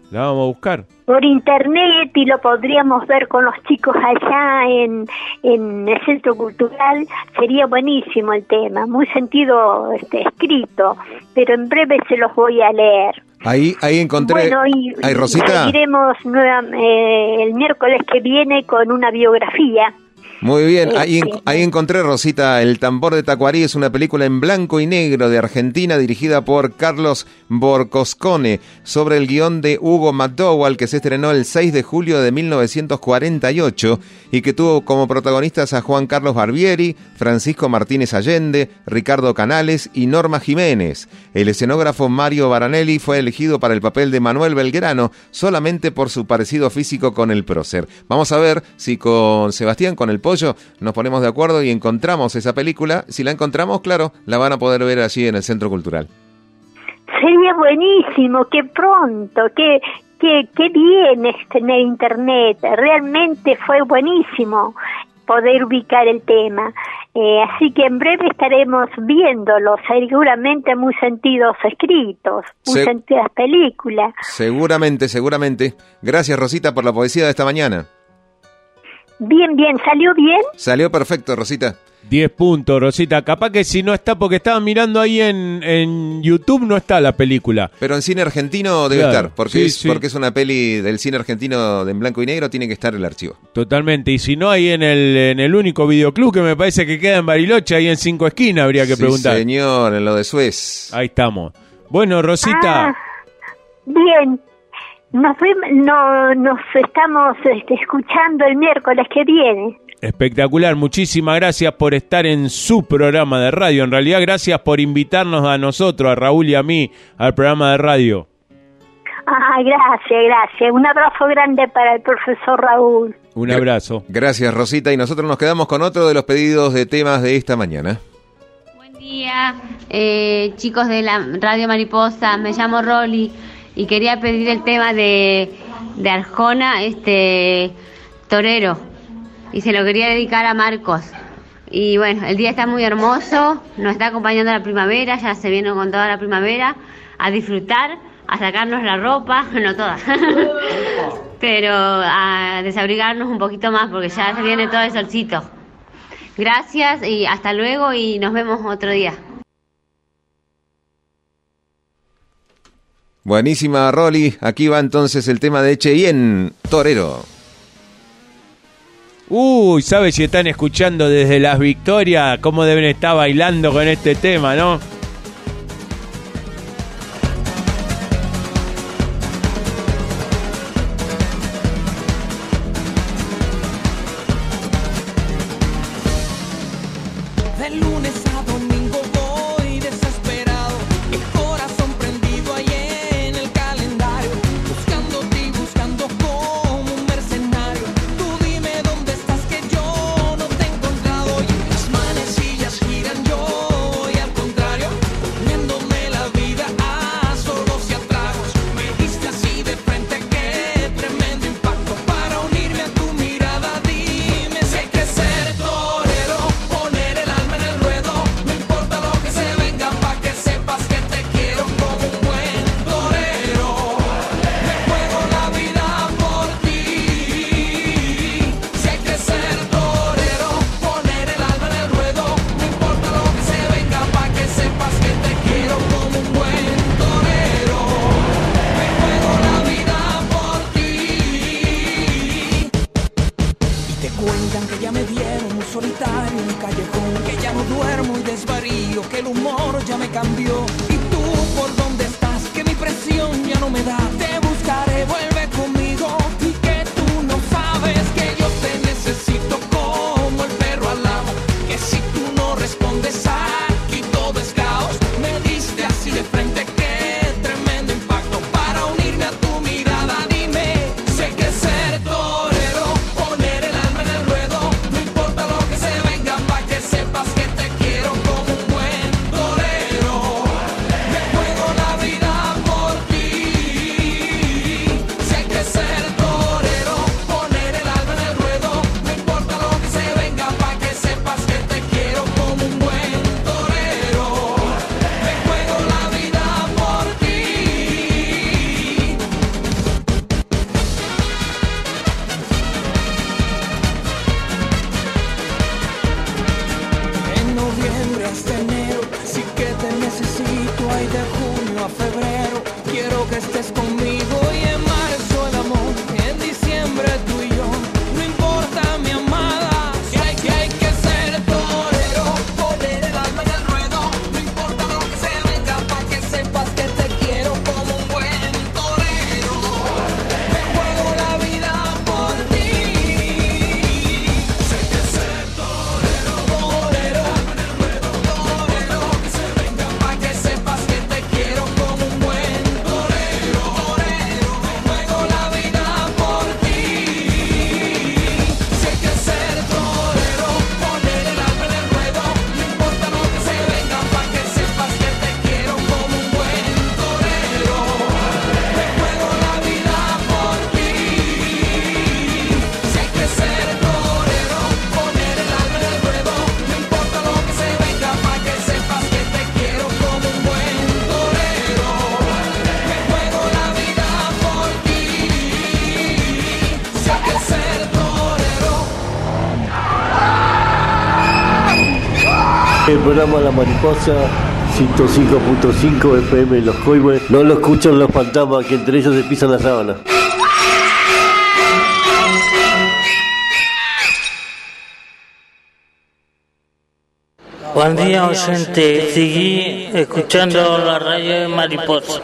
Por internet, y lo podríamos ver con los chicos allá en el Centro Cultural. Sería buenísimo el tema, muy sentido escrito, pero en breve se los voy a leer. Ahí encontré. Bueno, y Rosita. Seguiremos el miércoles que viene con una biografía. Muy bien, ahí encontré, Rosita, El Tambor de Tacuarí. Es una película en blanco y negro de Argentina dirigida por Carlos Borcoscone, sobre el guión de Hugo McDowell, que se estrenó el 6 de julio de 1948 y que tuvo como protagonistas a Juan Carlos Barbieri, Francisco Martínez Allende, Ricardo Canales y Norma Jiménez. El escenógrafo Mario Baranelli fue elegido para el papel de Manuel Belgrano solamente por su parecido físico con el prócer. Vamos a ver si con Sebastián, con el Pollo, nos ponemos de acuerdo y encontramos esa película. Si la encontramos, claro, la van a poder ver allí en el Centro Cultural. Sería buenísimo, que pronto, que bien en internet. Realmente fue buenísimo poder ubicar el tema. Así que en breve estaremos viéndolo, seguramente muy sentidos escritos, muy sentidas películas. Seguramente. Gracias, Rosita, por la poesía de esta mañana. Bien, ¿salió bien? Salió perfecto, Rosita. 10 puntos, Rosita. Capaz que si no está, porque estaba mirando ahí en YouTube, no está la película. Pero en cine argentino debe estar, porque es una peli del cine argentino en blanco y negro, tiene que estar el archivo. Totalmente, y si no, ahí en el único videoclub que me parece que queda en Bariloche, ahí en 5 Esquinas, habría que preguntar. Señor, en lo de Suez. Ahí estamos. Bueno, Rosita. Bien. Nos estamos escuchando el miércoles que viene. Espectacular, muchísimas gracias por estar en su programa de radio. En realidad, gracias por invitarnos a nosotros, a Raúl y a mí, al programa de radio. Gracias. Un abrazo grande para el profesor Raúl. Un abrazo. Gracias, Rosita. Y nosotros nos quedamos con otro de los pedidos de temas de esta mañana. Buen día, chicos de la Radio Mariposa. Me llamo Rolly y quería pedir el tema de Arjona, Torero. Y se lo quería dedicar a Marcos. Y bueno, el día está muy hermoso, nos está acompañando la primavera, ya se viene con toda la primavera, a disfrutar, a sacarnos la ropa, no toda, pero a desabrigarnos un poquito más porque ya se viene todo el solcito. Gracias y hasta luego y nos vemos otro día. Buenísima, Rolly. Aquí va entonces el tema de Cheyenne, Torero. Uy, ¿sabes si están escuchando desde Las Victorias? ¿Cómo deben estar bailando con este tema, no? De lunes a domingo voy desesperado, el corazón prendido ahí en el calendario, buscándote y buscando como un mercenario. Tú dime dónde estás que yo no te he encontrado. Y las manecillas giran, yo voy al contrario, poniéndome la vida a sorbos y a tragos. Me diste así de frente, qué tremendo impacto para unirme a tu mirada. Dime si hay que ser torero, poner el alma en el ruedo, no importa lo que se venga, pa' que sepas que te quiero como un buen torero. Me juego la vida por ti. Si hay que ser torero, poner el alma en el ruedo, no importa lo que se venga, pa' que sepas que te quiero como un buen torero. Me juego la vida por ti. Y te cuentan que ya me dieron un solitario en un callejón, que ya no duermo y desvarío, que el humor ya me cambió. Y tú, ¿por dónde estás? Que mi presión ya no me da. Te buscaré, vuelve conmigo. Y que tú no sabes que yo te necesito como el perro al amo. Que si tú no respondes aquí todo es caos. Me diste así de frente, qué tremendo impacto para unirme a tu mirada. Dime, sé que ser torero, poner el alma en el ruedo, no importa lo que se venga, pa' que sepas que te quiero como un buen torero. Me juego la vida por ti. Si hay que ser torero, poner el alma en el ruedo, no importa lo que se venga, pa' que sepas que te quiero como un buen torero. Me juego la vida por ti. En noviembre hasta enero, sí que te necesito. Ay, de junio a febrero, quiero que estés conmigo. Y en marzo el amor, en diciembre tú y yo. No importa, mi amada, si hay que ser torero, poner el alma en el ruedo, no importa lo que se venga, pa' que sepas que te quiero como un buen torero. Me juego la vida por ti. Si hay que ser torero, torero, torero, que se venga, pa' que sepas que te quiero como un buen torero, torero. Me juego la vida por ti. Si hay que ser torero, poner el alma en el ruedo, no importa lo que se venga, pa' que sepas que te quiero como un buen torero. Me juego la vida por ti. Si hay que ser torero, poner el alma en el ruedo, no importa lo que se venga, pa' que sepas que te quiero como un buen torero. Me juego la vida por ti. Si hay que ser torero. El programa La Mariposa 105.5 FM Los Coihues. No lo escuchan los fantasmas que entre ellos se pisan la sábana. Buen día, oyente. Seguí escuchando la radio de Mariposa.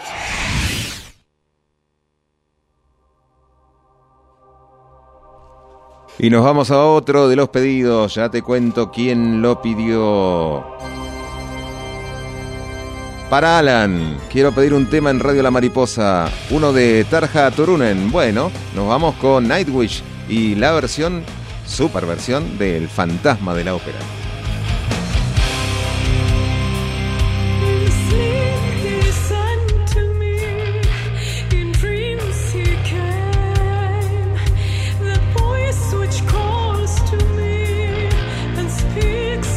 Y nos vamos a otro de los pedidos. Ya te cuento quién lo pidió. Para Alan, quiero pedir un tema en Radio La Mariposa. Uno de Tarja Turunen. Bueno, nos vamos con Nightwish y la versión, super versión, del Fantasma de la Ópera. Speaks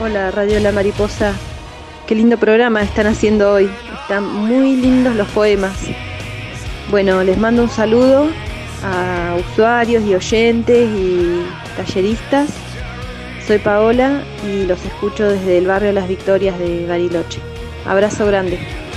Hola, Radio La Mariposa. Qué lindo programa están haciendo hoy. Están muy lindos los poemas. Bueno, les mando un saludo a usuarios y oyentes y talleristas. Soy Paola y los escucho desde el barrio Las Victorias de Bariloche. Abrazo grande.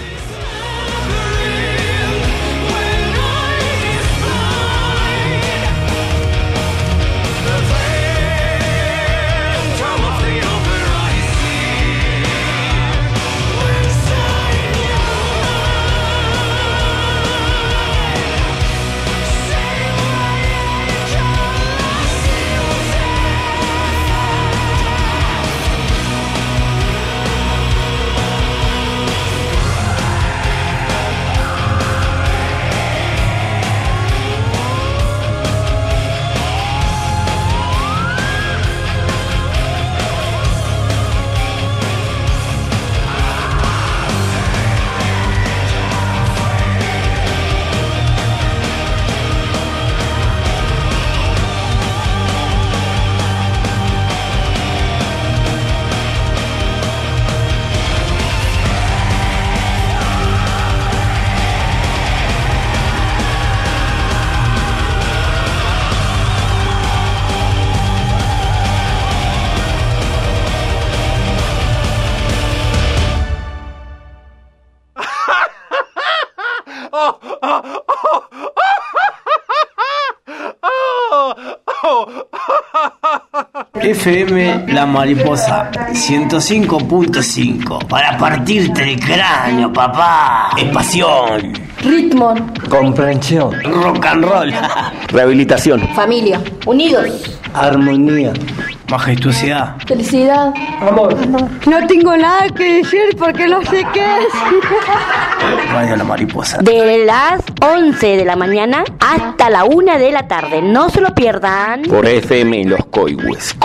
FM La Mariposa 105.5 para partirte el cráneo, papá. Es pasión, Ritmo, comprensión, rock and roll, rehabilitación, familia, unidos, armonía, majestuosidad, felicidad, amor. No tengo nada que decir porque no sé qué es. Radio La Mariposa. De las 11 de la mañana hasta la 1 de la tarde. No se lo pierdan. Por FM Los Coihues.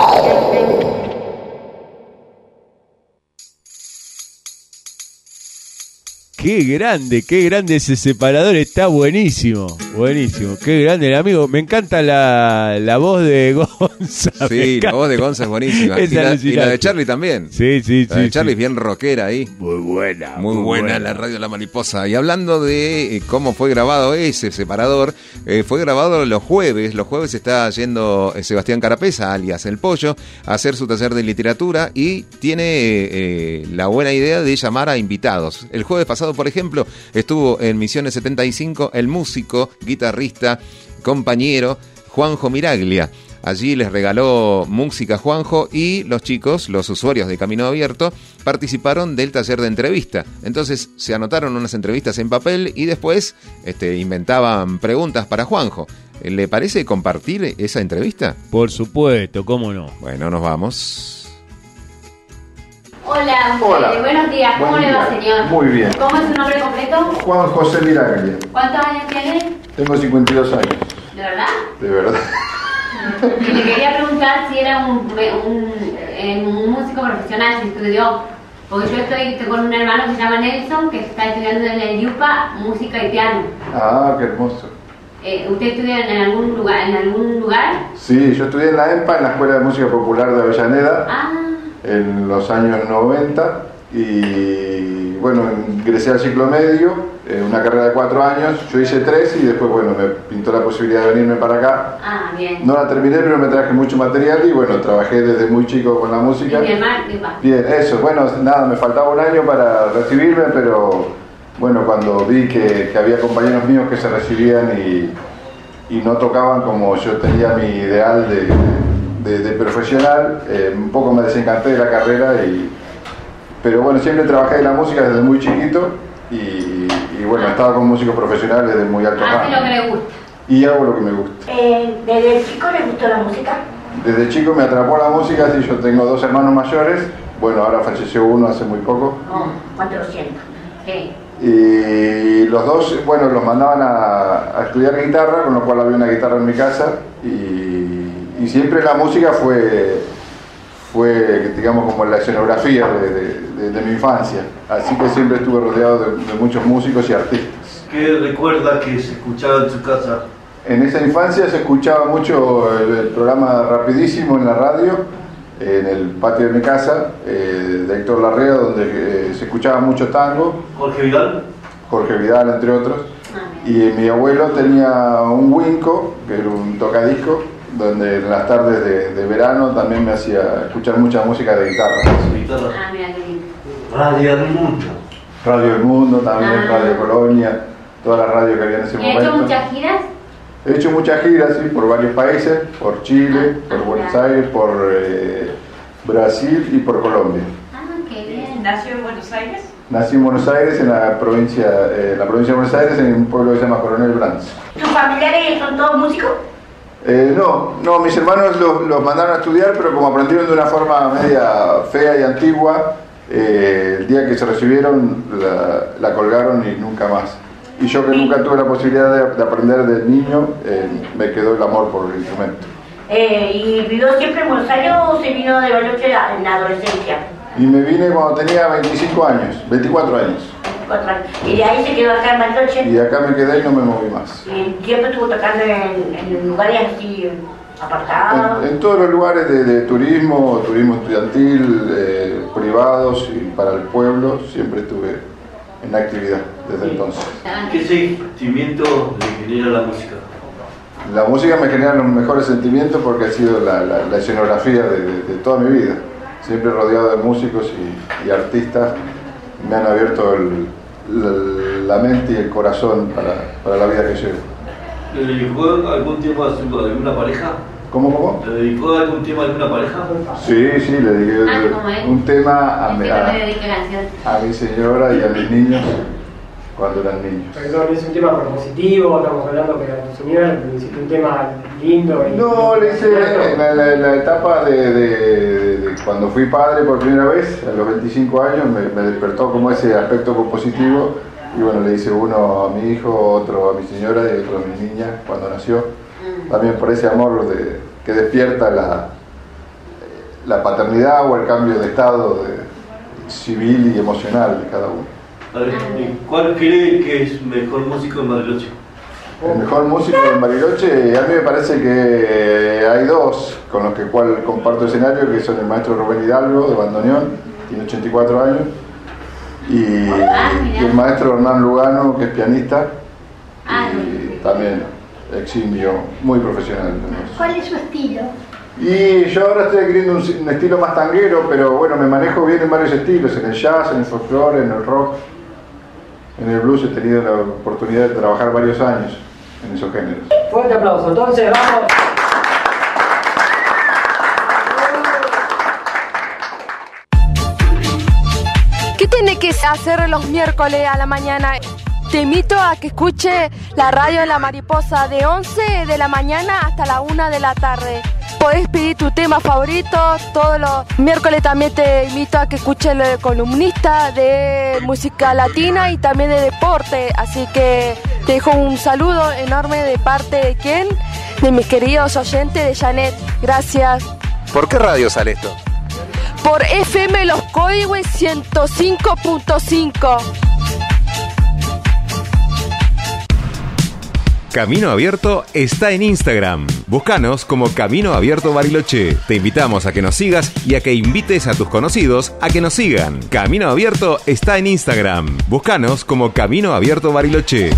Qué grande ese separador, está buenísimo, buenísimo, qué grande el amigo, me encanta la voz de Gonza. Sí, la voz de Gonza es buenísima. Y la de Charlie también. Sí. La de Charlie es bien rockera ahí. Muy buena. Muy buena la Radio La Mariposa. Y hablando de cómo fue grabado ese separador, fue grabado los jueves. Los jueves está yendo Sebastián Carapesa, alias El Pollo, a hacer su taller de literatura y tiene la buena idea de llamar a invitados. El jueves pasado, por ejemplo, estuvo en Misiones 75 el músico, guitarrista, compañero Juanjo Miraglia. Allí les regaló música a Juanjo y los chicos, los usuarios de Camino Abierto, participaron del taller de entrevista. Entonces se anotaron unas entrevistas en papel y después inventaban preguntas para Juanjo. ¿Le parece compartir esa entrevista? Por supuesto, ¿cómo no? Bueno, nos vamos. Hola, buenos días. ¿Cómo le va, señor? Muy bien. ¿Cómo es su nombre completo? Juan José Miraglia. ¿Cuántos años tiene? Tengo 52 años. ¿De verdad? De verdad. Y le quería preguntar si era un músico profesional, si estudió. Porque yo estoy con un hermano que se llama Nelson, que está estudiando en el IUPA música y piano. Ah, qué hermoso. ¿Usted estudió en algún lugar? Sí, yo estudié en la EMPA, en la Escuela de Música Popular de Avellaneda, en los años 90. Y bueno, ingresé al ciclo medio, una carrera de 4 años, yo hice 3 y después, bueno, me pintó la posibilidad de venirme para acá. Ah, bien. No la terminé, pero me traje mucho material y bueno, trabajé desde muy chico con la música. ¿Y mi hermano qué va? Bien, eso, bueno, nada, me faltaba un año para recibirme, pero bueno, cuando vi que había compañeros míos que se recibían y no tocaban como yo tenía mi ideal de profesional, un poco me desencanté de la carrera pero bueno, siempre trabajé en la música desde muy chiquito y bueno, estaba con músicos profesionales de muy alto rango. Hace lo que le gusta. Y hago lo que me gusta. ¿Desde chico le gustó la música? Desde chico me atrapó la música, sí, yo tengo 2 hermanos mayores, bueno, ahora falleció uno hace muy poco. 400. Sí. Y los dos, bueno, los mandaban a estudiar guitarra, con lo cual había una guitarra en mi casa y siempre la música fue digamos como la escenografía de mi infancia, así que siempre estuve rodeado de muchos músicos y artistas. ¿Qué recuerda que se escuchaba en su casa? En esa infancia se escuchaba mucho el programa Rapidísimo en la radio, en el patio de mi casa, de Héctor Larrea, donde se escuchaba mucho tango. Jorge Vidal. Jorge Vidal, entre otros. Y mi abuelo tenía un Winco, que era un tocadisco, donde en las tardes de verano también me hacía escuchar mucha música de guitarra. Ah, mira qué lindo. Radio del Mundo. Radio del Mundo también, Radio Colonia, todas las radios que había en ese ¿Y momento. has hecho muchas giras? He hecho muchas giras, sí, por varios países, por Chile, por Buenos Aires, por Brasil y por Colombia. Ah, qué bien. ¿Nació en Buenos Aires? Nací en Buenos Aires, en la provincia de Buenos Aires, en un pueblo que se llama Coronel Brands. ¿Tus familiares son todos músicos? No, mis hermanos los mandaron a estudiar, pero como aprendieron de una forma media fea y antigua, el día que se recibieron la colgaron y nunca más. Y yo que nunca tuve la posibilidad de aprender de niño, me quedó el amor por el instrumento. ¿Y vivió siempre en Buenos Aires o se vino de Bariloche en la adolescencia? Y me vine cuando tenía 24 años. 24 años. ¿Y de ahí se quedó acá en Bariloche? Y de acá me quedé y no me moví más. ¿Y siempre estuvo tocando en lugares así apartados? En todos los lugares de turismo estudiantil, privados y para el pueblo, siempre estuve en actividad desde entonces. ¿Qué sentimiento le genera la música? La música me genera los mejores sentimientos porque ha sido la escenografía de toda mi vida. Siempre rodeado de músicos y artistas, me han abierto la mente y el corazón para la vida que llevo. ¿Le dedicó algún tema a alguna pareja? ¿Cómo? ¿Le dedicó algún tema a alguna pareja? Sí, le dediqué un tema a mi señora y a mis niños cuando eran niños. Pero es un tema propositivo, estamos hablando que a tu señora le hiciste un tema lindo. No, le hice la etapa de cuando fui padre por primera vez, a los 25 años, me despertó como ese aspecto compositivo. Y bueno, le hice uno a mi hijo, otro a mi señora y otro a mi niña cuando nació. También por ese amor que despierta la paternidad o el cambio de estado civil y emocional de cada uno. A ver, ¿cuál cree que es mejor músico en Bariloche? El mejor músico en Bariloche, a mí me parece que hay dos con los cual comparto escenario, que son el maestro Rubén Hidalgo de bandoneón, tiene 84 años, y el maestro Hernán Lugano, que es pianista, y también eximio, muy profesional. ¿Cuál es su estilo? Y yo ahora estoy adquiriendo un estilo más tanguero, pero bueno, me manejo bien en varios estilos, en el jazz, en el folclore, en el rock, en el blues. He tenido la oportunidad de trabajar varios años en esos géneros. Fuerte aplauso, entonces vamos. ¿Qué tiene que hacer los miércoles a la mañana? Te invito a que escuche la radio de La Mariposa de 11 de la mañana hasta la 1 de la tarde. Podés pedir tu tema favorito. Todos los miércoles también te invito a que escuches el columnista de música latina y también de deporte. Así que te dejo un saludo enorme de parte de ¿quién? De mis queridos oyentes de Janet. Gracias. ¿Por qué radio sale esto? Por FM Los Coihues 105.5. Camino Abierto está en Instagram. Búscanos como Camino Abierto Bariloche. Te invitamos a que nos sigas y a que invites a tus conocidos a que nos sigan. Camino Abierto está en Instagram. Búscanos como Camino Abierto Bariloche.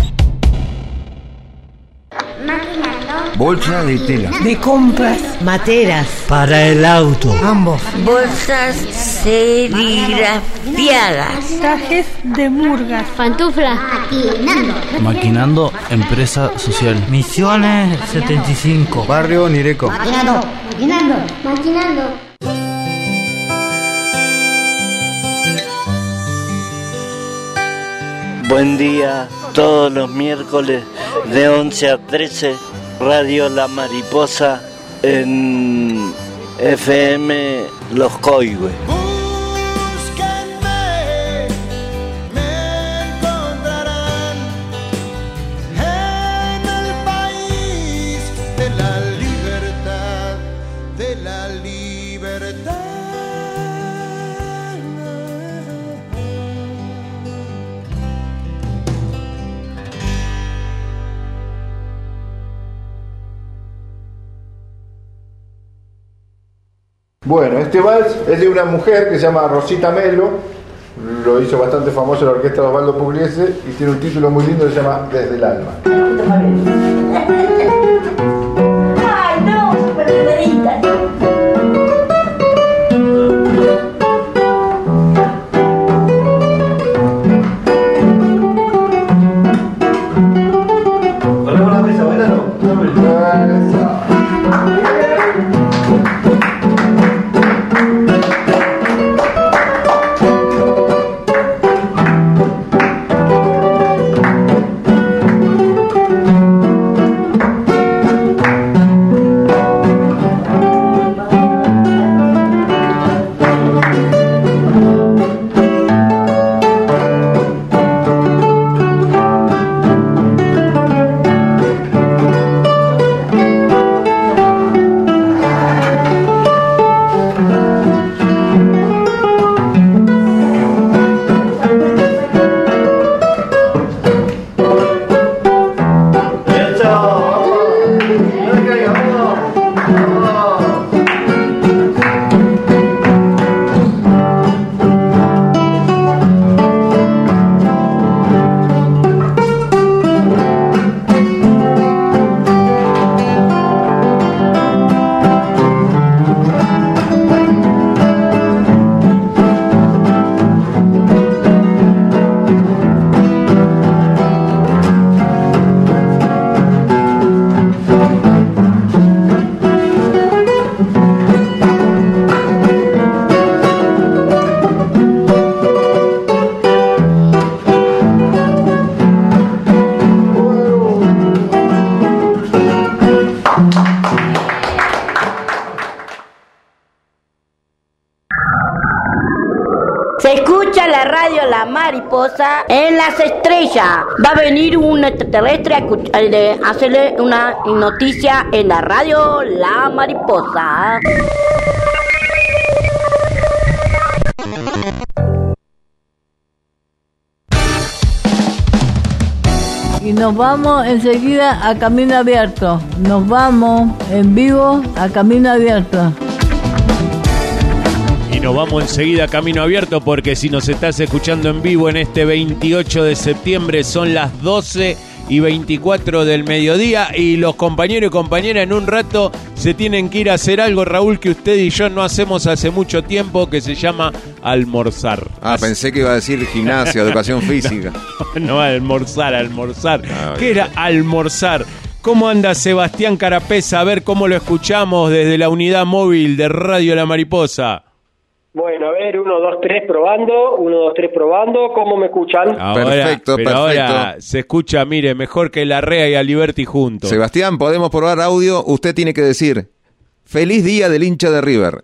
Bolsa de tela. De compras. Materas. Para el auto. Ambos. Bolsas serigrafiadas. Trajes de murgas. Pantuflas. Maquinando Empresa Social. Misiones 75. Barrio Nireco. Maquinando. Buen día, todos los miércoles de 11 a 13, Radio La Mariposa en FM Los Coihues. Bueno, este vals es de una mujer que se llama Rosita Melo, lo hizo bastante famoso la orquesta de Osvaldo Pugliese y tiene un título muy lindo que se llama Desde el alma. ¡Ay, no! ¡Súper bonita! Se escucha la radio La Mariposa en las estrellas. Va a venir un extraterrestre a hacerle una noticia en la radio La Mariposa. Y nos vamos enseguida a Camino Abierto. Nos vamos en vivo a Camino Abierto. Y nos vamos enseguida a Camino Abierto porque si nos estás escuchando en vivo en este 28 de septiembre son las 12:24 del mediodía y los compañeros y compañeras en un rato se tienen que ir a hacer algo, Raúl, que usted y yo no hacemos hace mucho tiempo, que se llama almorzar. Pensé que iba a decir gimnasia, educación física. No, almorzar. ¿Qué era almorzar? ¿Cómo anda Sebastián Carapesa? A ver cómo lo escuchamos desde la unidad móvil de Radio La Mariposa. Bueno, a ver, 1, 2, 3 probando, 1, 2, 3 probando, ¿cómo me escuchan? Perfecto. Ahora se escucha, mire, mejor que Larrea y Aliberti juntos. Sebastián, ¿podemos probar audio? Usted tiene que decir, feliz día del hincha de River.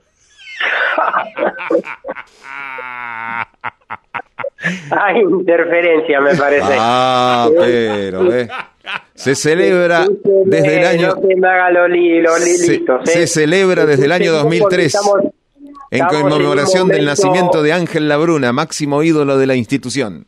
Hay interferencia, me parece. Pero, se celebra desde el año... No se me haga se celebra desde el año 2003. En conmemoración del nacimiento de Ángel Labruna, máximo ídolo de la institución.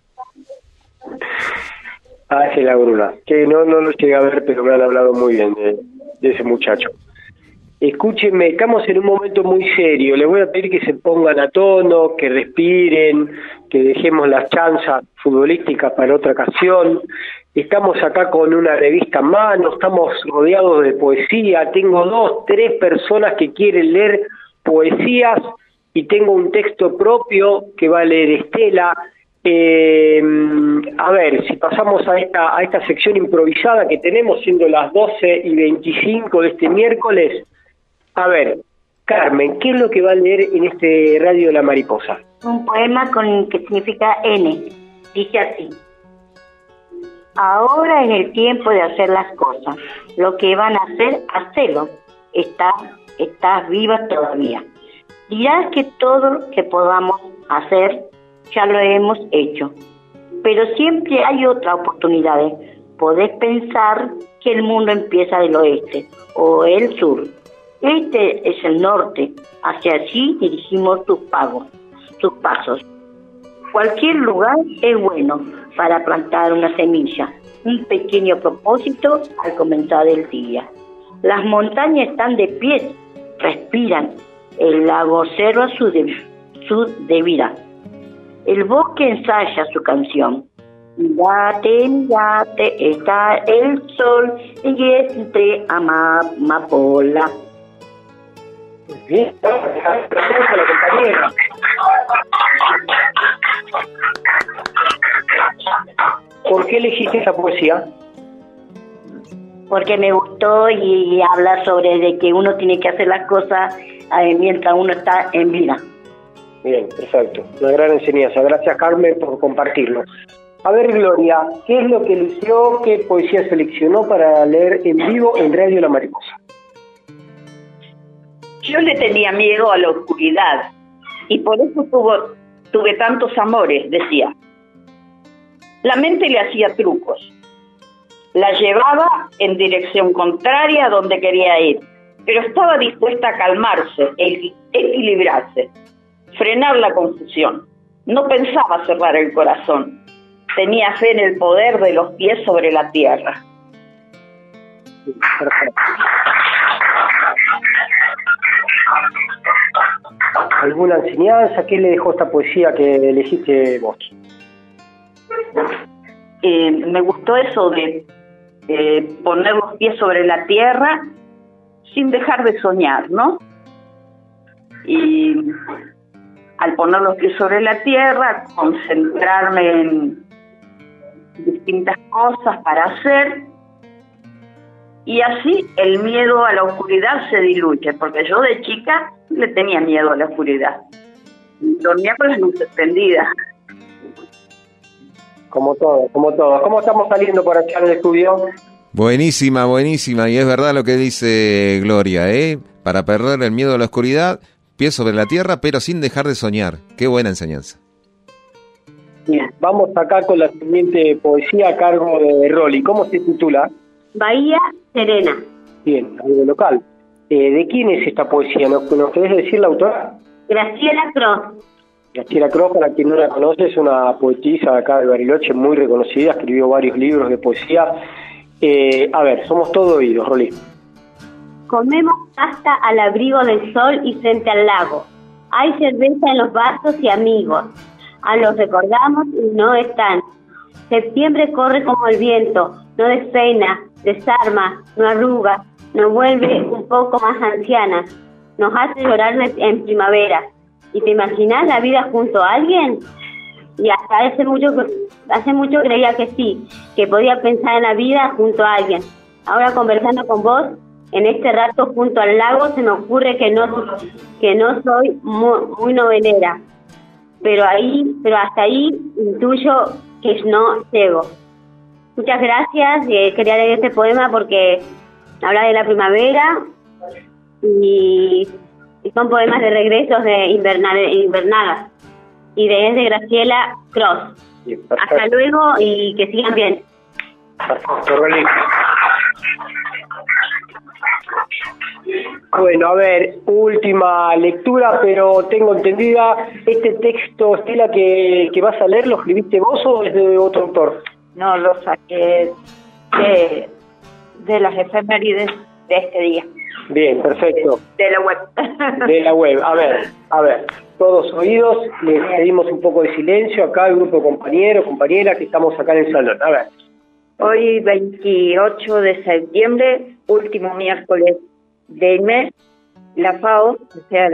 Ángel Labruna, que no lo llegué a ver, pero me han hablado muy bien de ese muchacho. Escúchenme, estamos en un momento muy serio. Les voy a pedir que se pongan a tono, que respiren, que dejemos las chanzas futbolísticas para otra ocasión. Estamos acá con una revista en mano, estamos rodeados de poesía. Tengo 2, 3 personas que quieren leer poesías y tengo un texto propio que va a leer Estela. A ver, si pasamos a esta sección improvisada que tenemos, siendo las 12:25 de este miércoles. A ver, Carmen, ¿qué es lo que va a leer en este Radio La Mariposa? Un poema que significa N. Dice así: ahora es el tiempo de hacer las cosas. Lo que van a hacer, hacelo. Estás viva todavía. Dirás que todo lo que podamos hacer ya lo hemos hecho, pero siempre hay otras oportunidades. Podés pensar que el mundo empieza del oeste o el sur. Este es el norte. Hacia allí dirigimos tus pasos. Cualquier lugar es bueno para plantar una semilla, un pequeño propósito al comenzar el día. Las montañas están de pie, respiran, el lago observa su debida. El bosque ensaya su canción. Mirate, mirate, está el sol y entre amapola. Bien, gracias a la compañera. ¿Por qué elegiste esa poesía? Porque me gustó y habla sobre de que uno tiene que hacer las cosas mientras uno está en vida. Bien, perfecto. Una gran enseñanza. Gracias, Carmen, por compartirlo. A ver, Gloria, ¿qué es lo que eligió, qué poesía seleccionó para leer en vivo en Radio La Mariposa? Yo le tenía miedo a la oscuridad y por eso tuve tantos amores, decía. La mente le hacía trucos. La llevaba en dirección contraria a donde quería ir, pero estaba dispuesta a calmarse, equilibrarse, frenar la confusión. No pensaba cerrar el corazón. Tenía fe en el poder de los pies sobre la tierra. Perfecto. ¿Alguna enseñanza? ¿Qué le dejó esta poesía que elegiste vos? Me gustó eso de poner los pies sobre la tierra sin dejar de soñar, ¿no? Y al poner los pies sobre la tierra, concentrarme en distintas cosas para hacer, y así el miedo a la oscuridad se diluye, porque yo de chica le tenía miedo a la oscuridad. Dormía con las luces prendidas. Como todos. ¿Cómo estamos saliendo por acá en el estudio? Buenísima, buenísima. Y es verdad lo que dice Gloria, ¿eh? Para perder el miedo a la oscuridad, pies sobre la tierra, pero sin dejar de soñar. Qué buena enseñanza. Bien, vamos acá con la siguiente poesía a cargo de Rolly. ¿Cómo se titula? Bahía Serena. Bien, algo local. ¿De quién es esta poesía? ¿Nos querés decir la autora? Graciela Cross. Graciela Cross, para quien no la conoce, es una poetisa de acá de Bariloche muy reconocida, escribió varios libros de poesía. A ver, somos todo oídos, Rolly. Comemos pasta al abrigo del sol y frente al lago. Hay cerveza en los vasos y amigos. A los recordamos y no están. Septiembre corre como el viento, no despeina, desarma, no arruga, nos vuelve un poco más ancianas, nos hace llorar en primavera. ¿Y te imaginas la vida junto a alguien? Y hasta hace mucho creía que sí, que podía pensar en la vida junto a alguien. Ahora conversando con vos, en este rato junto al lago, se me ocurre que no soy muy novelera, pero hasta ahí intuyo que no llego. Muchas gracias. Quería leer este poema porque habla de la primavera y son poemas de regresos de invernadas. Y es de Graciela Cross. Sí, hasta luego y que sigan bien. Perfecto, Rolly. Bueno, a ver, última lectura, pero tengo entendida, este texto, Estela, que vas a leer, ¿lo escribiste vos o es de otro autor? No, lo saqué de las efemérides de este día. Bien, perfecto. De la web. De la web. A ver, todos oídos, les pedimos un poco de silencio acá, el grupo de compañeros, compañeras que estamos acá en el salón. A ver. Hoy, 28 de septiembre, último miércoles del mes, la FAO, o sea,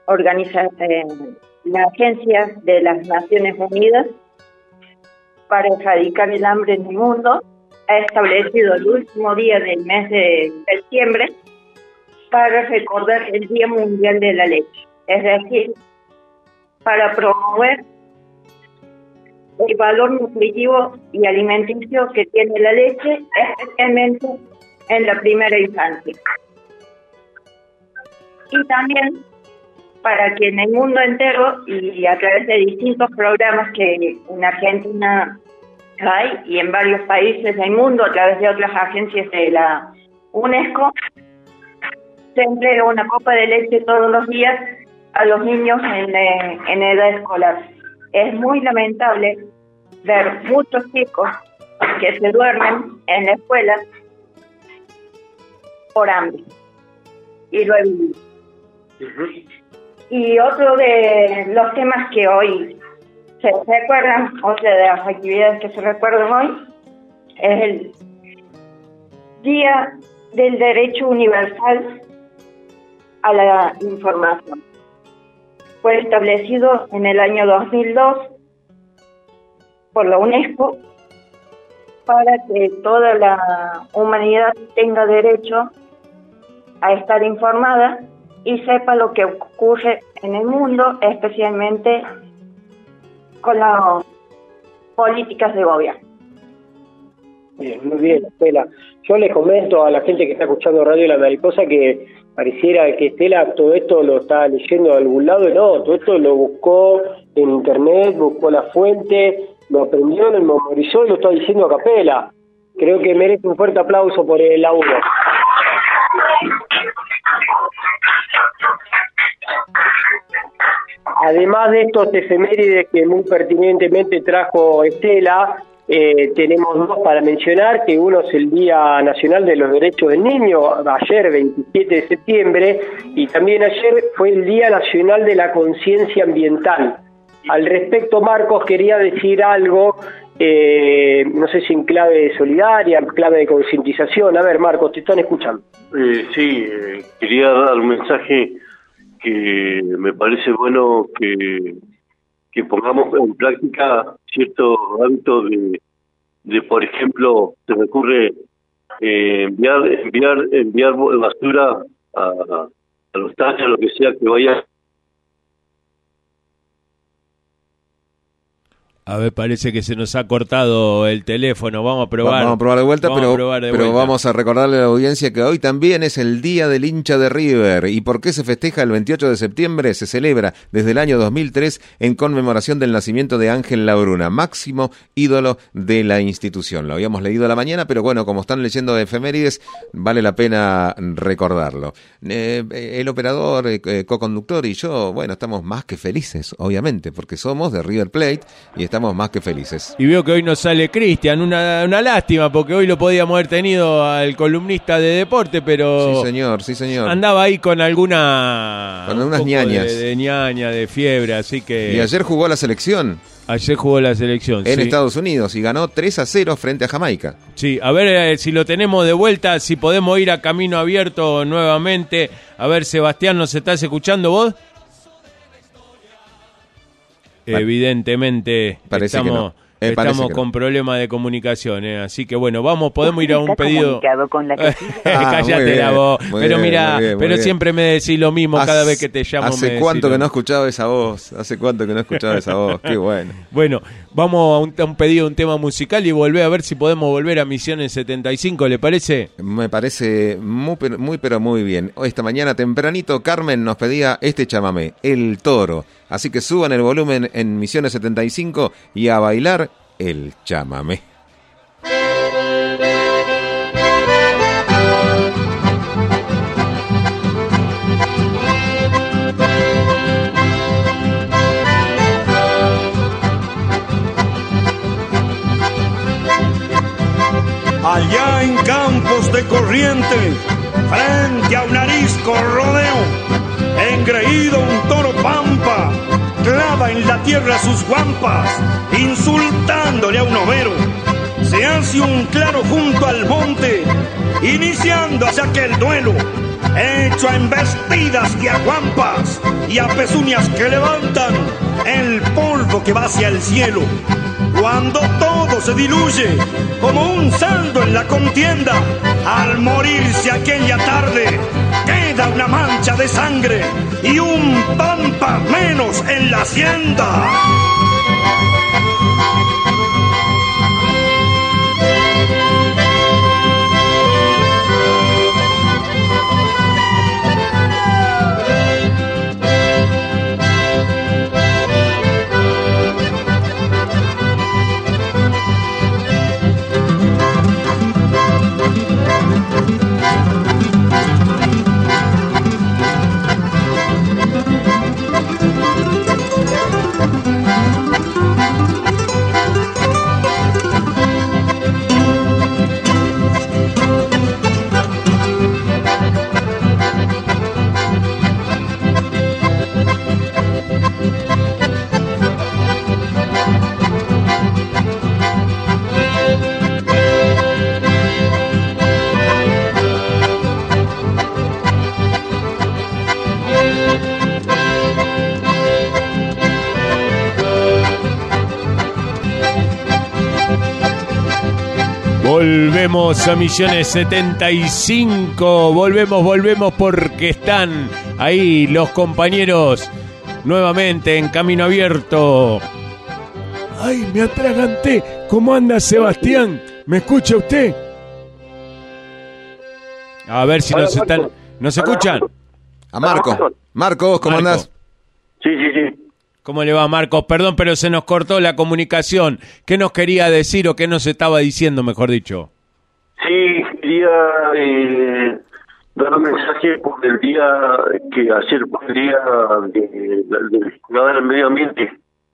la Agencia de las Naciones Unidas para erradicar el hambre en el mundo, ha establecido el último día del mes de septiembre para recordar el Día Mundial de la Leche, es decir, para promover el valor nutritivo y alimenticio que tiene la leche, especialmente en la primera infancia. Y también para que en el mundo entero y a través de distintos programas que en Argentina hay y en varios países del mundo a través de otras agencias de la UNESCO, se entrega una copa de leche todos los días a los niños en edad escolar. Es muy lamentable ver muchos chicos que se duermen en la escuela por hambre. Y lo he vivido. Y otro de los temas que hoy se recuerdan, otra de las actividades que se recuerdan hoy, es el Día del Derecho Universal a la Información. Fue establecido en el año 2002 por la UNESCO para que toda la humanidad tenga derecho a estar informada y sepa lo que ocurre en el mundo, especialmente con las políticas de gobierno. Bien, muy bien, Estela. Yo les comento a la gente que está escuchando Radio La Mariposa que pareciera que Estela todo esto lo está leyendo de algún lado, y no, todo esto lo buscó en internet, buscó la fuente, lo aprendió, lo memorizó y lo está diciendo a capela. Creo que merece un fuerte aplauso por el laburo. Además de estos efemérides que muy pertinentemente trajo Estela, tenemos dos para mencionar, que uno es el Día Nacional de los Derechos del Niño, ayer 27 de septiembre, y también ayer fue el Día Nacional de la Conciencia Ambiental. Al respecto, Marcos quería decir algo, no sé si en clave solidaria, en clave de concientización. A ver, Marcos, te están escuchando. Sí, quería dar un mensaje que me parece bueno que pongamos en práctica ciertos hábitos de por ejemplo, se me ocurre enviar basura a los tallos, lo que sea que vaya. A ver, parece que se nos ha cortado el teléfono. Vamos a probar. Vamos a probar de vuelta, pero vamos a recordarle a la audiencia que hoy también es el Día del Hincha de River. ¿Y por qué se festeja el 28 de septiembre? Se celebra desde el año 2003 en conmemoración del nacimiento de Ángel Labruna, máximo ídolo de la institución. Lo habíamos leído a la mañana, pero bueno, como están leyendo efemérides, vale la pena recordarlo. El operador, co-conductor y yo, bueno, estamos más que felices, obviamente, porque somos de River Plate y estamos más que felices. Y veo que hoy nos sale Cristian, una lástima, porque hoy lo podíamos haber tenido al columnista de deporte, pero... Sí, señor. Andaba ahí con unas ñañas. De ñaña, de fiebre, así que... Y ayer jugó la selección. En Estados Unidos y ganó 3-0 frente a Jamaica. Sí, a ver si lo tenemos de vuelta, si podemos ir a Camino Abierto nuevamente. A ver, Sebastián, ¿nos estás escuchando vos? Evidentemente estamos con problemas de comunicación, así que bueno, podemos ir a un pedido. Cállate la voz. Pero mira, siempre me decís lo mismo cada vez que te llamo. ¿Hace cuánto que no escuchaba esa voz? Qué bueno. Bueno, vamos a un pedido, un tema musical y volver a ver si podemos volver a Misiones 75, ¿le parece? Me parece muy bien. Esta mañana tempranito Carmen nos pedía este chamamé, El Toro. Así que suban el volumen en Misiones 75 y a bailar el chamamé. Allá en Campos de Corrientes, frente a un arisco rodeo, engreído un toro pampa, clava en la tierra sus guampas, insultándole a un overo. Se hace un claro junto al monte, iniciando hacia aquel duelo, hecho a embestidas de aguampas y a pezuñas que levantan el polvo que va hacia el cielo. Cuando todo se diluye como un saldo en la contienda, al morirse aquella tarde queda una mancha de sangre y un pampa menos en la hacienda. Volvemos a Misiones 75. Volvemos porque están ahí los compañeros nuevamente en Camino Abierto. ¡Ay, me atraganté! ¿Cómo anda Sebastián? ¿Me escucha usted? A ver si nos están... ¿Nos escuchan? A Marco. Marcos, ¿cómo andás? Sí. ¿Cómo le va, Marcos? Perdón, pero se nos cortó la comunicación. ¿Qué nos quería decir o qué nos estaba diciendo, mejor dicho? Sí, quería dar un mensaje por el día que ayer fue el día del cuidado del medio ambiente.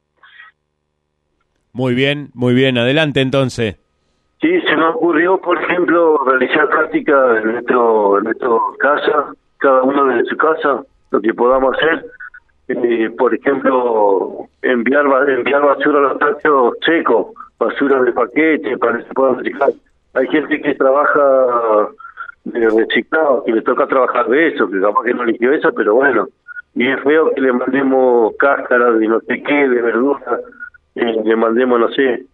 Muy bien. Adelante, entonces. Sí, se me ocurrió, por ejemplo, realizar práctica en nuestra casa, cada uno de su casa, lo que podamos hacer. Por ejemplo, enviar basura a los tachos secos, basura de paquete, para que se puedan reciclar. Hay gente que trabaja de reciclado, que le toca trabajar de eso, que capaz que no eligió eso, pero bueno. Y es feo que le mandemos cáscaras de no sé qué, de verdura, le mandemos, no sé,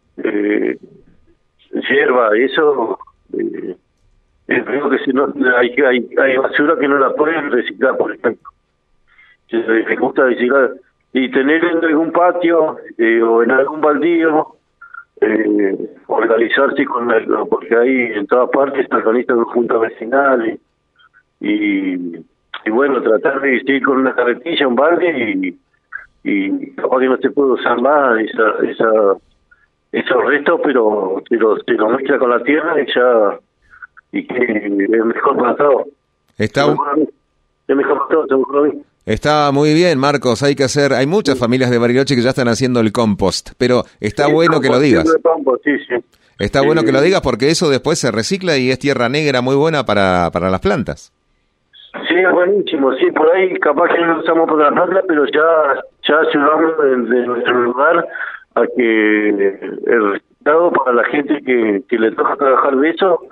hierba, eso. Es feo que si no, hay basura que no la pueden reciclar, por ejemplo. Se dificulta reciclar. Y tener en algún patio o en algún baldío, organizarse porque ahí en todas partes se organizan juntas vecinales y bueno, tratar de ir con una carretilla, un balde y capaz que no se puede usar más esos restos, pero se lo mezcla con la tierra y que es mejor para todos. Es mejor para todos, según lo mismo. Está muy bien, Marcos, hay muchas familias de Bariloche que ya están haciendo el compost, pero está bueno que lo digas. Está bueno que lo digas porque eso después se recicla y es tierra negra muy buena para las plantas. Sí, es buenísimo, sí, por ahí capaz que no lo usamos para las plantas, pero ya ayudamos de nuestro lugar a que el resultado para la gente que le toca trabajar de eso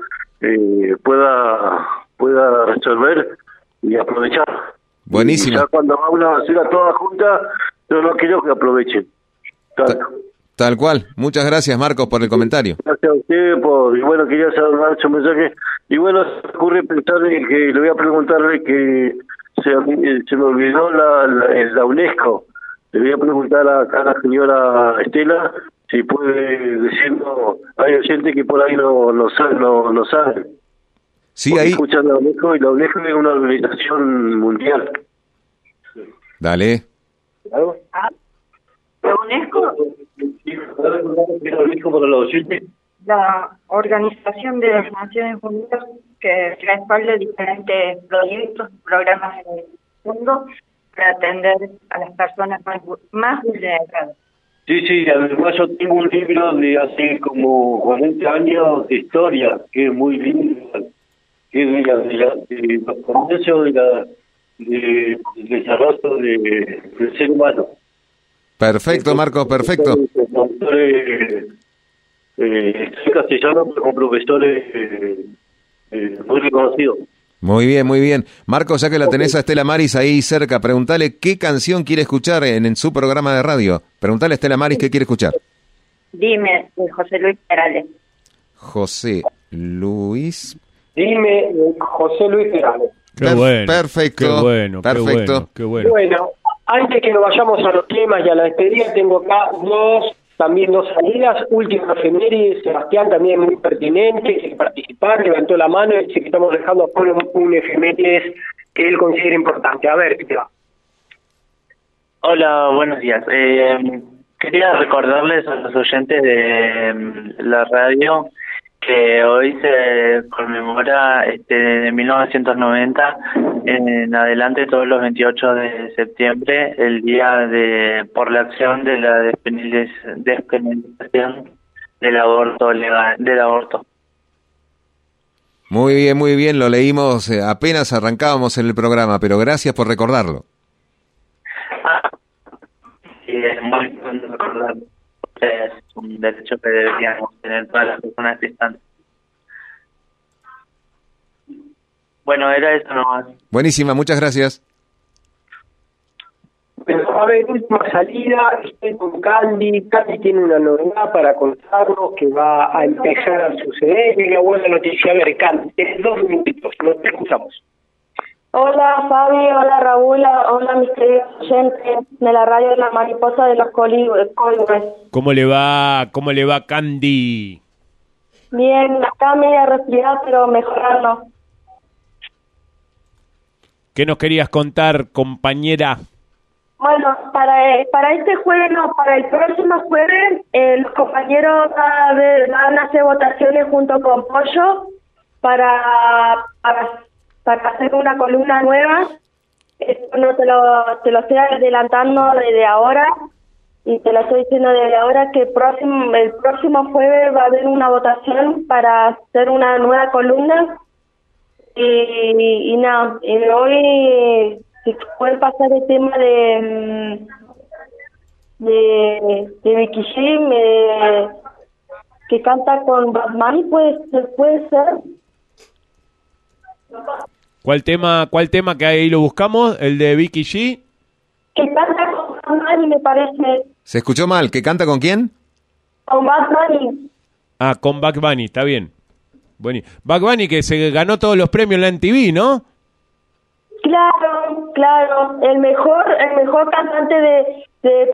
pueda resolver y aprovechar. Buenísimo. Y ya cuando va una basura toda junta, yo no quiero que aprovechen. Tal cual. Muchas gracias, Marcos, por el comentario. Gracias a usted y bueno, quería saber su mensaje. Y bueno, se me ocurre pensar que le voy a preguntarle que se me olvidó la UNESCO. Le voy a preguntar a la señora Estela si puede decirnos, hay gente que por ahí no sabe. Sí, porque ahí. Escuchan la UNESCO y la UNESCO es una organización mundial. Dale. ¿Algo? ¿La UNESCO? La Organización de las Naciones Unidas que respalda diferentes proyectos, programas en el mundo para atender a las personas más vulnerables. Sí, además yo tengo un libro de hace como 40 años de historia, que es muy lindo, que es de los comienzos del desarrollo del ser humano. Perfecto, Marcos, perfecto. Soy castellano, pero con profesores muy reconocidos. Muy bien. Marcos, ya que la tenés a Estela Maris ahí cerca, preguntale qué canción quiere escuchar en su programa de radio. Preguntale a Estela Maris qué quiere escuchar. Dime, José Luis Perales. José Luis. Dime, José Luis Perales. Qué bueno. Perfecto. Qué bueno. Qué bueno. Bueno, antes que nos vayamos a los temas y a la despedida, tengo acá dos salidas. Última efeméride, Sebastián también muy pertinente, que participar, levantó la mano y dice que estamos dejando a Pablo un efeméride que él considera importante. A ver, ¿qué te va? Hola, buenos días. Quería recordarles a los oyentes de la radio que hoy se conmemora de 1990 en adelante, todos los 28 de septiembre, el día por la acción de la despenalización del aborto legal, Muy bien, lo leímos apenas arrancábamos en el programa, pero gracias por recordarlo. Sí, es muy importante recordarlo. Es un derecho que deberíamos tener todas las personas que están. Bueno, era eso nomás. Buenísima, muchas gracias. pero va a haber última salida. Estoy con Candy. Candy tiene una novedad para contarnos que va a empezar a suceder. Y una buena noticia. A ver, Candy, en 2 minutos, nos escuchamos. Hola Fabi, hola Raúl, hola mis queridos oyentes de la radio de la mariposa de los Coibes. ¿Cómo le va, Candy? Bien, acá media resfriada, pero mejorando. ¿Qué nos querías contar, compañera? Bueno, para este jueves, no, para el próximo jueves, los compañeros van a hacer votaciones junto con Pollo para hacer una columna nueva. Esto no te lo estoy adelantando desde ahora, y te lo estoy diciendo desde ahora que el próximo jueves va a haber una votación para hacer una nueva columna. Y nada, y hoy si puede pasar el tema de Becky G, que canta con Batman, puede ser. ¿Cuál tema que ahí lo buscamos? ¿El de Becky G? Que canta con Batman, me parece. ¿Se escuchó mal? ¿Que canta con quién? Con Batman. Ah, con Bugs Bunny, está bien. Bueno, Bugs Bunny que se ganó todos los premios en la MTV, ¿no? Claro, el mejor cantante de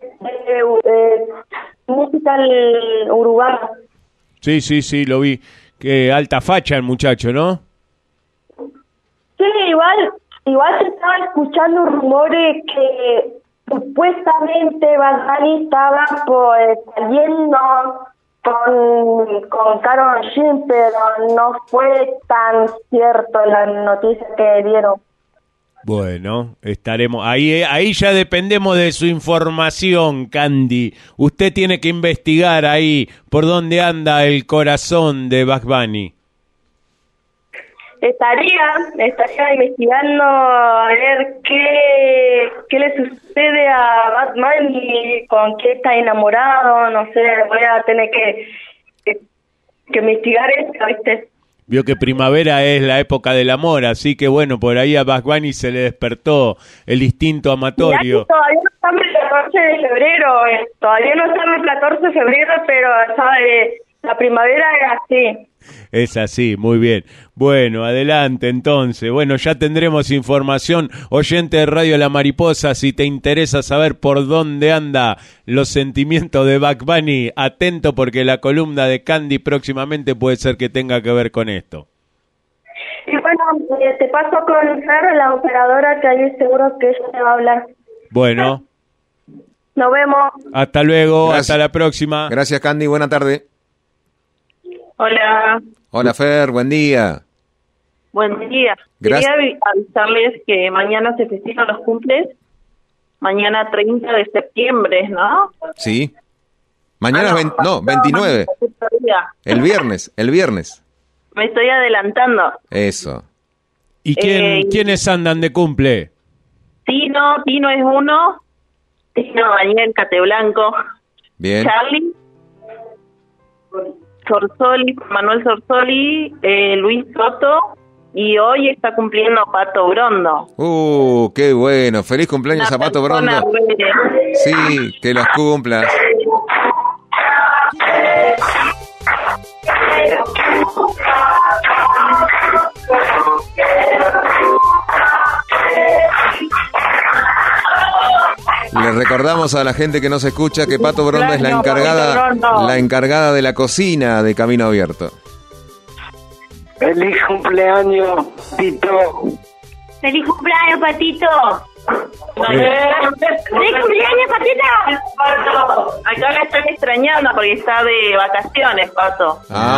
música urbana. Sí, lo vi. Qué alta facha el muchacho, ¿no? Sí, igual se estaba escuchando rumores que supuestamente Bad Bunny estaba saliendo con Karol G, pero no fue tan cierto la noticia que dieron. Bueno, estaremos ahí ya dependemos de su información, Candy. Usted tiene que investigar ahí por dónde anda el corazón de Bugs Bunny. Estaría investigando a ver qué le sucede a Batman y con qué está enamorado, no sé, voy a tener que investigar eso, ¿viste? Vio que primavera es la época del amor, así que bueno, por ahí a Bugs Bunny se le despertó el instinto amatorio. Todavía no estamos el 14 de febrero, pero sabe, la primavera es así. Es así, muy bien. Bueno, adelante entonces. Bueno, ya tendremos información. Oyente de Radio La Mariposa, si te interesa saber por dónde anda los sentimientos de Bugs Bunny, atento porque la columna de Candy próximamente puede ser que tenga que ver con esto. Y bueno, te paso con Fer, la operadora, que ahí seguro que ella te va a hablar. Bueno. Nos vemos. Hasta luego, hasta la próxima. Gracias, Candy, buena tarde. Hola. Hola, Fer, buen día. Buen día. Gracias. Quería avisarles que mañana se festejan los cumples. Mañana 30 de septiembre, ¿no? Sí. Mañana es 29. El viernes. Me estoy adelantando. Eso. ¿Y quiénes andan de cumple? Tino es uno. Tino Daniel Cateblanco. Bien. Charlie. Manuel Sorsoli, Luis Soto, y hoy está cumpliendo Pato Brondo. Qué bueno, feliz cumpleaños a Pato Brondo. Sí, que los cumplas. Le recordamos a la gente que nos escucha que Pato Brondo es la encargada de la cocina de Camino Abierto. ¡Feliz cumpleaños, Tito! ¡Feliz cumpleaños, Patito! ¡Feliz cumpleaños, Patito! Pato, acá la están extrañando porque está de vacaciones, Pato.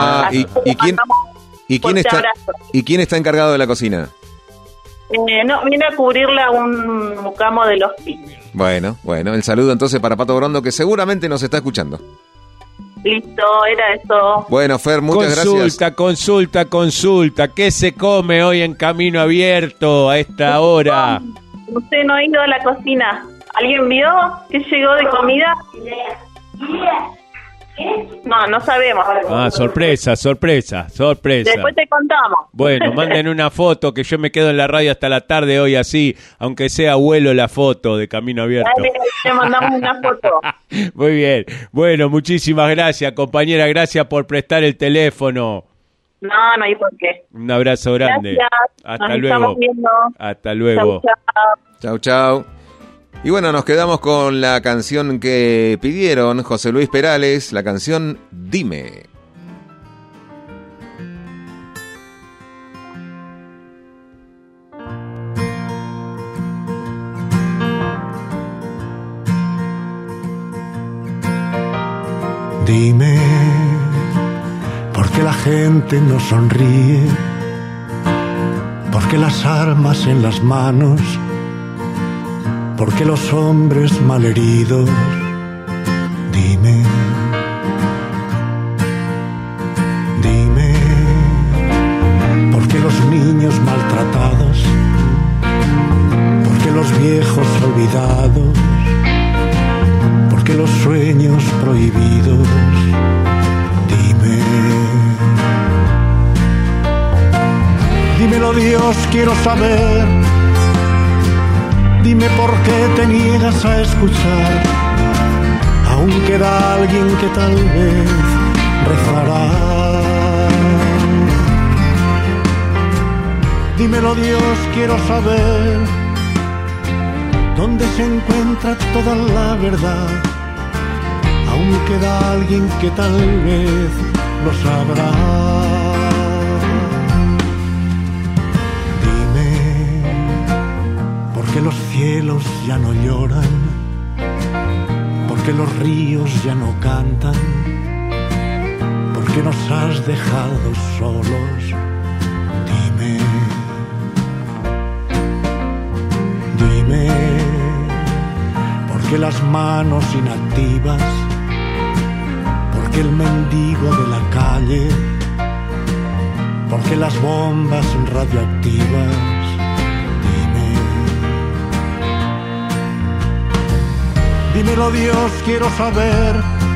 ¿Y quién está encargado de la cocina? No, vine a cubrirle a un mucamo de los pisos. Bueno, el saludo entonces para Pato Brondo, que seguramente nos está escuchando. Listo, era eso. Bueno, Fer, muchas gracias. Consulta. ¿Qué se come hoy en Camino Abierto a esta hora? Usted no ha ido a la cocina. ¿Alguien vio qué llegó de comida? No sabemos. Sorpresa. Después te contamos. Bueno, manden una foto que yo me quedo en la radio hasta la tarde hoy así, aunque sea vuelo la foto de Camino Abierto. Dale, te mandamos una foto. Muy bien. Bueno, muchísimas gracias, compañera. Gracias por prestar el teléfono. No hay por qué. Un abrazo grande. Gracias. Hasta Nos luego. estamos viendo. Hasta luego. Chau. Y bueno, nos quedamos con la canción que pidieron José Luis Perales, la canción Dime. Dime, ¿por qué la gente no sonríe? ¿Por qué las armas en las manos? ¿Por qué los hombres malheridos? Dime, ¿por qué los niños maltratados? ¿Por qué los viejos olvidados? ¿Por qué los sueños prohibidos? Dímelo, Dios, quiero saber. Dime por qué te niegas a escuchar. Aún queda alguien que tal vez rezará. Dímelo, Dios, quiero saber. ¿Dónde se encuentra toda la verdad? Aún queda alguien que tal vez lo sabrá. Porque los cielos ya no lloran, porque los ríos ya no cantan, porque nos has dejado solos. Dime, porque las manos inactivas, porque el mendigo de la calle, porque las bombas radioactivas. Dímelo, Dios, quiero saber.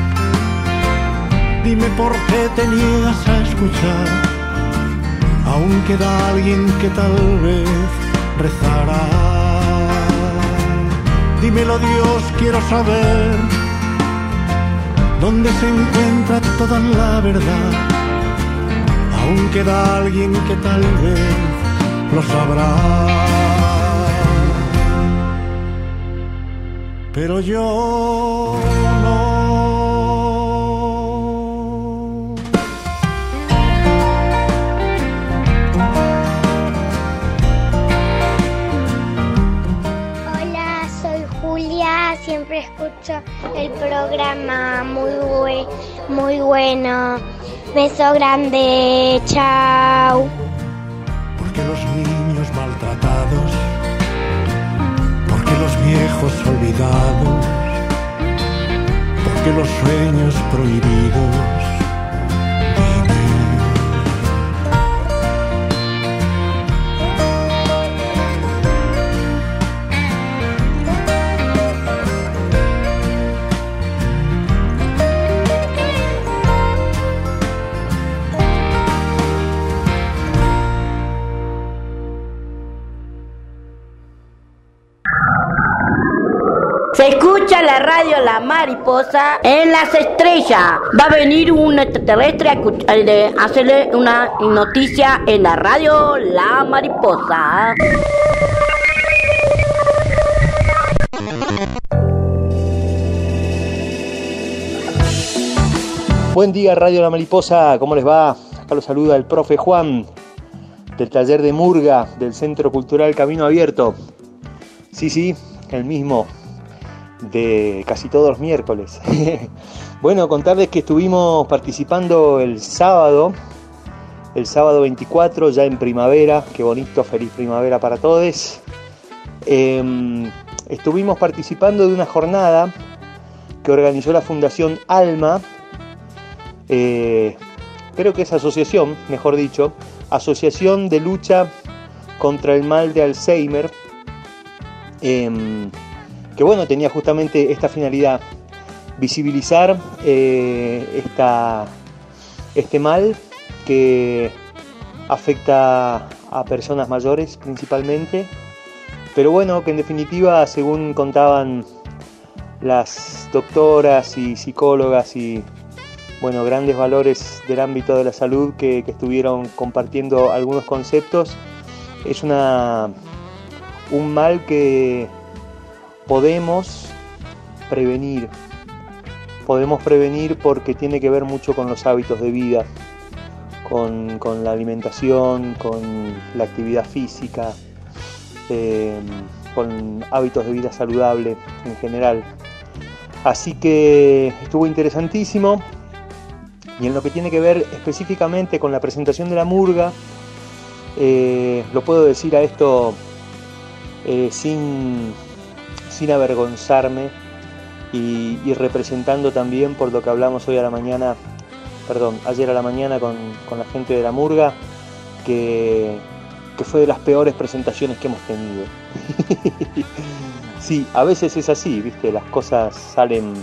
Dime por qué te niegas a escuchar. Aún queda alguien que tal vez rezará. Dímelo, Dios, quiero saber. ¿Dónde se encuentra toda la verdad? Aún queda alguien que tal vez lo sabrá. Pero yo no. Hola, soy Julia, siempre escucho el programa, muy bueno. Beso grande, chao. Porque los niños maltratados, los viejos olvidados, porque los sueños prohibidos. Se escucha la radio La Mariposa en las estrellas. Va a venir un extraterrestre a hacerle una noticia en la radio La Mariposa. Buen día, Radio La Mariposa, ¿cómo les va? Acá los saluda el profe Juan, del taller de Murga, del Centro Cultural Camino Abierto. Sí, el mismo de casi todos los miércoles. Bueno, contarles que estuvimos participando el sábado 24, ya en primavera. Qué bonito, feliz primavera para todos. Estuvimos participando de una jornada que organizó la Fundación Alma. Creo que es asociación, mejor dicho, Asociación de Lucha contra el Mal de Alzheimer, que bueno, tenía justamente esta finalidad visibilizar este mal que afecta a personas mayores principalmente, pero bueno, que en definitiva, según contaban las doctoras y psicólogas y bueno, grandes valores del ámbito de la salud que estuvieron compartiendo algunos conceptos, es un mal que podemos prevenir porque tiene que ver mucho con los hábitos de vida, con la alimentación, con la actividad física, con hábitos de vida saludable en general. Así que estuvo interesantísimo. Y en lo que tiene que ver específicamente con la presentación de la murga, lo puedo decir a esto sin avergonzarme y representando también por lo que hablamos ayer a la mañana con la gente de la murga, que fue de las peores presentaciones que hemos tenido. Sí, a veces es así, ¿viste? Las cosas salen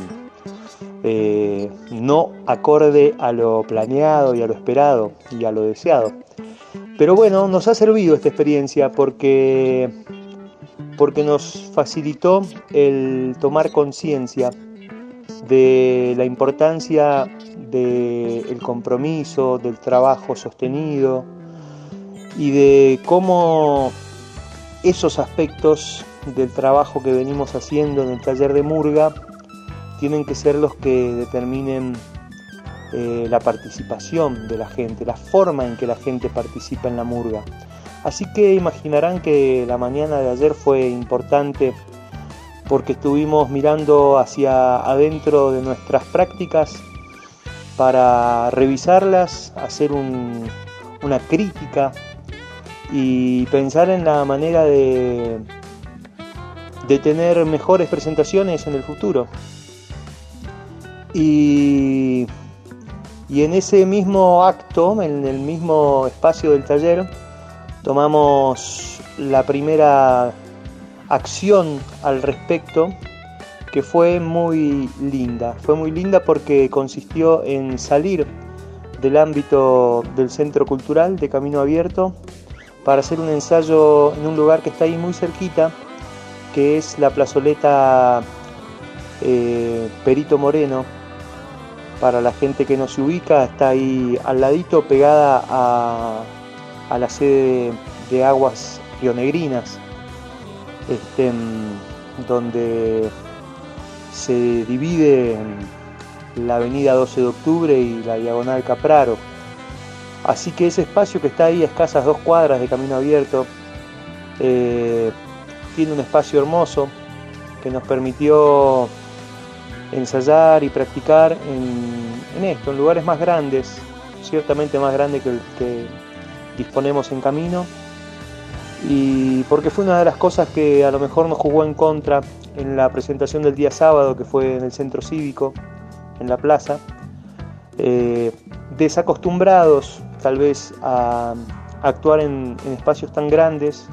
no acorde a lo planeado y a lo esperado y a lo deseado. Pero bueno, nos ha servido esta experiencia porque nos facilitó el tomar conciencia de la importancia del compromiso, del trabajo sostenido y de cómo esos aspectos del trabajo que venimos haciendo en el taller de murga tienen que ser los que determinen la participación de la gente, la forma en que la gente participa en la murga. Así que imaginarán que la mañana de ayer fue importante porque estuvimos mirando hacia adentro de nuestras prácticas para revisarlas, hacer una crítica y pensar en la manera de tener mejores presentaciones en el futuro. Y en ese mismo acto, en el mismo espacio del taller, tomamos la primera acción al respecto, que fue muy linda. Fue muy linda porque consistió en salir del ámbito del Centro Cultural de Camino Abierto para hacer un ensayo en un lugar que está ahí muy cerquita, que es la plazoleta Perito Moreno. Para la gente que no se ubica, está ahí al ladito, pegada a la sede de Aguas Rionegrinas, donde se divide la avenida 12 de octubre y la diagonal Capraro. Así que ese espacio que está ahí a escasas 2 cuadras de Camino Abierto tiene un espacio hermoso que nos permitió ensayar y practicar en lugares más grandes, ciertamente más grandes que el que disponemos en Camino, y porque fue una de las cosas que a lo mejor nos jugó en contra en la presentación del día sábado, que fue en el centro cívico, en la plaza, desacostumbrados tal vez a actuar en espacios tan grandes.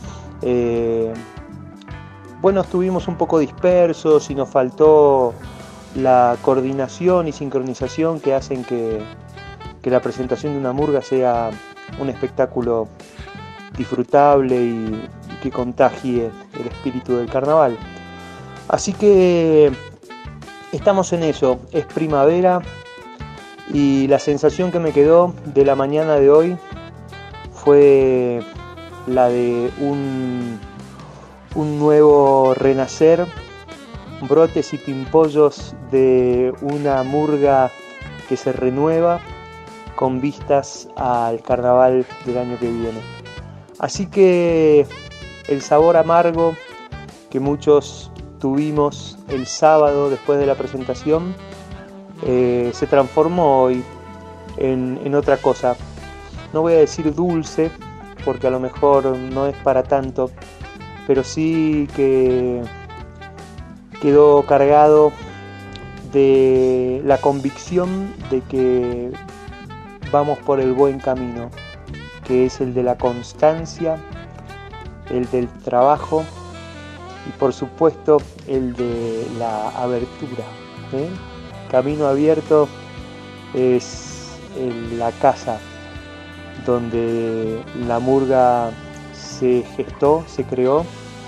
Bueno, estuvimos un poco dispersos y nos faltó la coordinación y sincronización que hacen que la presentación de una murga sea un espectáculo disfrutable y que contagie el espíritu del carnaval. Así que estamos en eso, es primavera y la sensación que me quedó de la mañana de hoy fue la de un nuevo renacer, brotes y pimpollos de una murga que se renueva con vistas al carnaval del año que viene. Así que el sabor amargo que muchos tuvimos el sábado después de la presentación se transformó hoy en otra cosa. No voy a decir dulce, porque a lo mejor no es para tanto, pero sí que quedó cargado de la convicción de que vamos por el buen camino, que es el de la constancia, el del trabajo y por supuesto el de la abertura Camino Abierto es la casa donde la murga se gestó, se creó,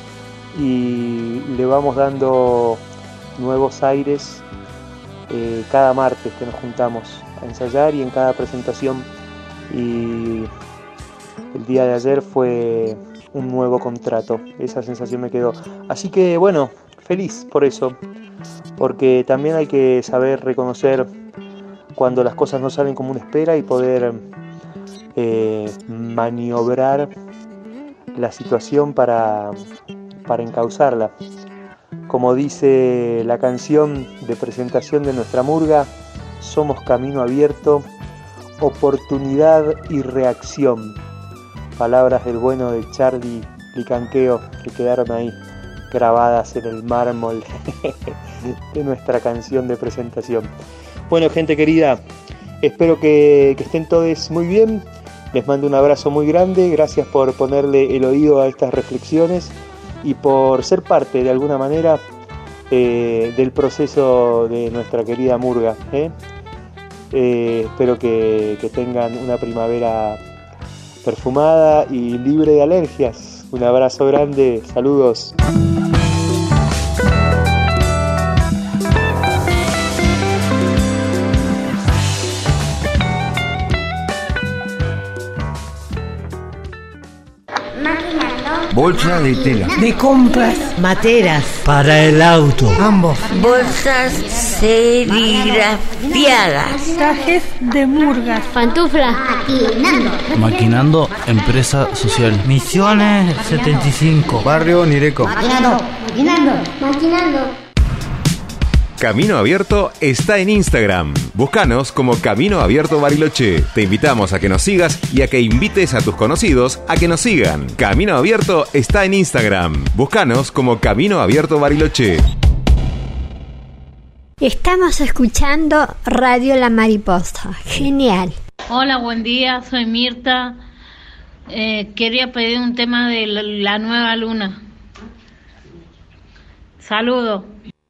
y le vamos dando nuevos aires cada martes que nos juntamos a ensayar y en cada presentación. Y el día de ayer fue un nuevo contrato, esa sensación me quedó. Así que bueno, feliz por eso, porque también hay que saber reconocer cuando las cosas no salen como uno espera y poder maniobrar la situación para encauzarla. Como dice la canción de presentación de nuestra murga, somos camino abierto, oportunidad y reacción. Palabras del bueno de Charlie Licanqueo que quedaron ahí grabadas en el mármol de nuestra canción de presentación. Bueno, gente querida, espero que estén todos muy bien. Les mando un abrazo muy grande. Gracias por ponerle el oído a estas reflexiones y por ser parte de alguna manera del proceso de nuestra querida murga. Espero que tengan una primavera perfumada y libre de alergias. Un abrazo grande, saludos. Bolsa de tela. De compras. Materas. Para el auto. Ambos. Bolsas serigrafiadas. Trajes de murgas. Pantuflas. Maquinando Empresa Social. Misiones 75. Barrio Nireco. Maquinando. Camino Abierto está en Instagram. Búscanos como Camino Abierto Bariloche. Te invitamos a que nos sigas y a que invites a tus conocidos a que nos sigan. Camino Abierto está en Instagram. Búscanos como Camino Abierto Bariloche. Estamos escuchando Radio La Mariposa. Genial. Hola, buen día, soy Mirta. Quería pedir un tema de la nueva luna. Saludos.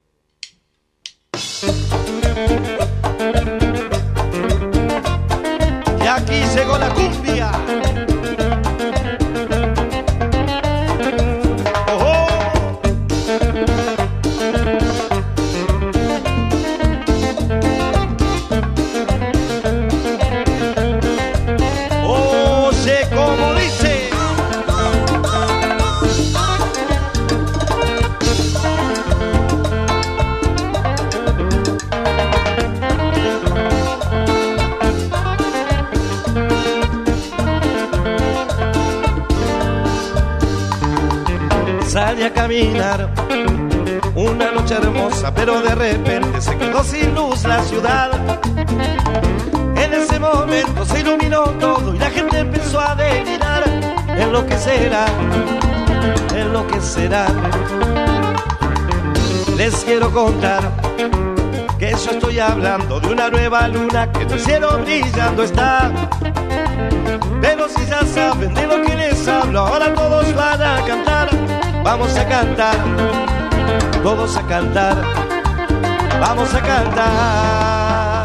Y aquí llegó la cumbia. Oye, como dice. Salí a caminar una noche hermosa, pero de repente se quedó sin luz la ciudad. En ese momento se iluminó todo y la gente empezó a delirar. En lo que será, en lo que será. Les quiero contar que yo estoy hablando de una nueva luna que en el cielo brillando está. Pero si ya saben de lo que les hablo, ahora todos van a cantar. Vamos a cantar, todos a cantar, vamos a cantar.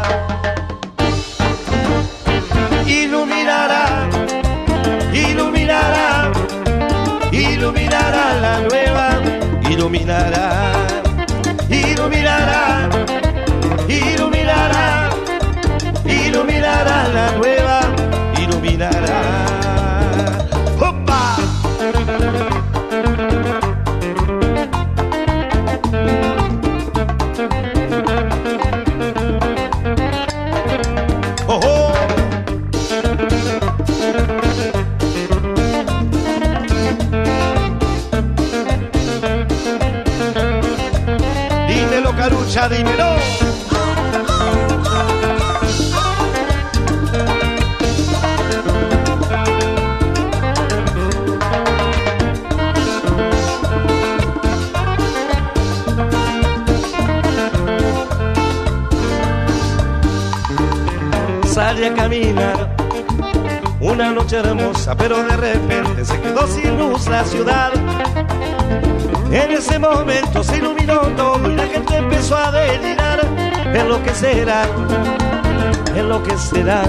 Iluminará, iluminará, iluminará la nueva, iluminará, iluminará, iluminará, iluminará la nueva, iluminará. ¡Opa! Carucha, dímelo. Salí a caminar Una noche hermosa, pero de repente se quedó sin luz la ciudad. En ese momento se iluminó todo y la gente empezó a delirar. Enloquecerá, enloquecerá.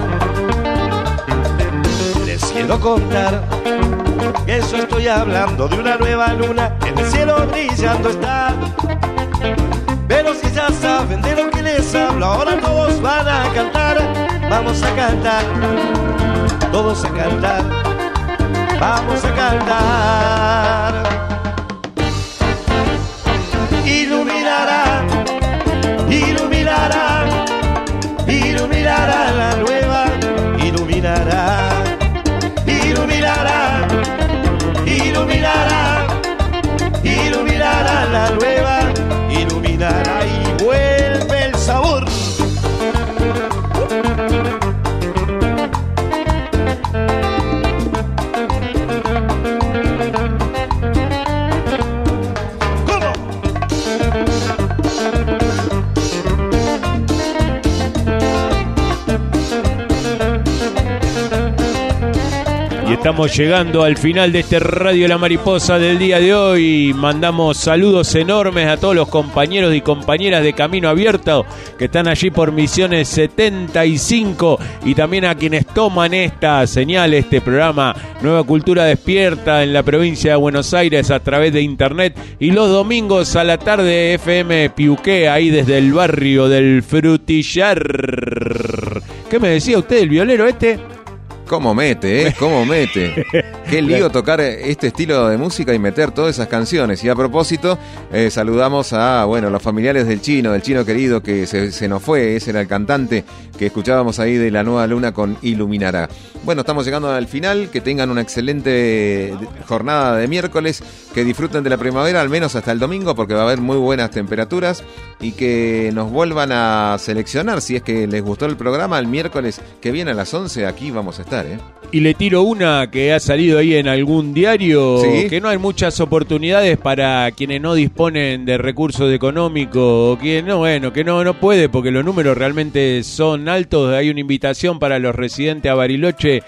Les quiero contar que yo estoy hablando de una nueva luna que en el cielo brillando está. Pero si ya saben de lo que les hablo, ahora todos van a cantar. Vamos a cantar, todos a cantar, vamos a cantar. Iluminará, iluminará, iluminará la nueva, iluminará, iluminará, iluminará, iluminará la nueva, iluminará y vuelve el sabor. Estamos llegando al final de este Radio La Mariposa del día de hoy. Mandamos saludos enormes a todos los compañeros y compañeras de Camino Abierto que están allí por Misiones 75 y también a quienes toman esta señal, este programa Nueva Cultura Despierta en la provincia de Buenos Aires a través de internet y los domingos a la tarde FM Piuqué, ahí desde el barrio del Frutillar. ¿Qué me decía usted, el violero este? ¿Cómo mete, ¿Cómo mete? Qué lío tocar este estilo de música y meter todas esas canciones. Y a propósito, saludamos a los familiares del Chino querido que se nos fue. Ese era el cantante que escuchábamos ahí de La Nueva Luna con Iluminará. Bueno, estamos llegando al final. Que tengan una excelente jornada de miércoles. Que disfruten de la primavera, al menos hasta el domingo, porque va a haber muy buenas temperaturas. Y que nos vuelvan a seleccionar, si es que les gustó el programa, el miércoles que viene a las 11. Aquí vamos a estar. Y le tiro una que ha salido ahí en algún diario, ¿sí? Que no hay muchas oportunidades para quienes no disponen de recursos económicos o quien que no puede porque los números realmente son altos. Hay una invitación para los residentes a Bariloche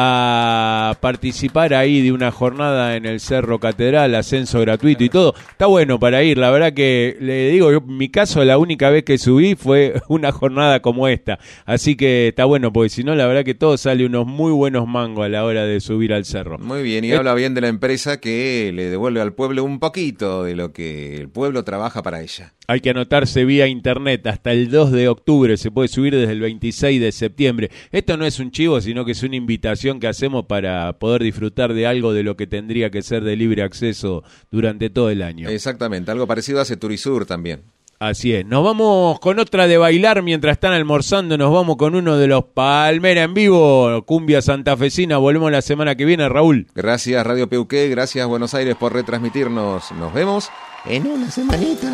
a participar ahí de una jornada en el Cerro Catedral, ascenso gratuito y todo. Está bueno para ir, la verdad que le digo, yo, en mi caso la única vez que subí fue una jornada como esta, así que está bueno porque si no la verdad que todo sale unos muy buenos mangos a la hora de subir al cerro. Muy bien, y habla bien de la empresa que le devuelve al pueblo un poquito de lo que el pueblo trabaja para ella. Hay que anotarse vía internet hasta el 2 de octubre, se puede subir desde el 26 de septiembre. Esto no es un chivo, sino que es una invitación que hacemos para poder disfrutar de algo de lo que tendría que ser de libre acceso durante todo el año. Exactamente, algo parecido hace Turisur también. Así es, nos vamos con otra de bailar mientras están almorzando, nos vamos con uno de los Palmera en vivo, cumbia santafesina, volvemos la semana que viene, Raúl. Gracias Radio Peuqué, gracias Buenos Aires por retransmitirnos, nos vemos en una semanita.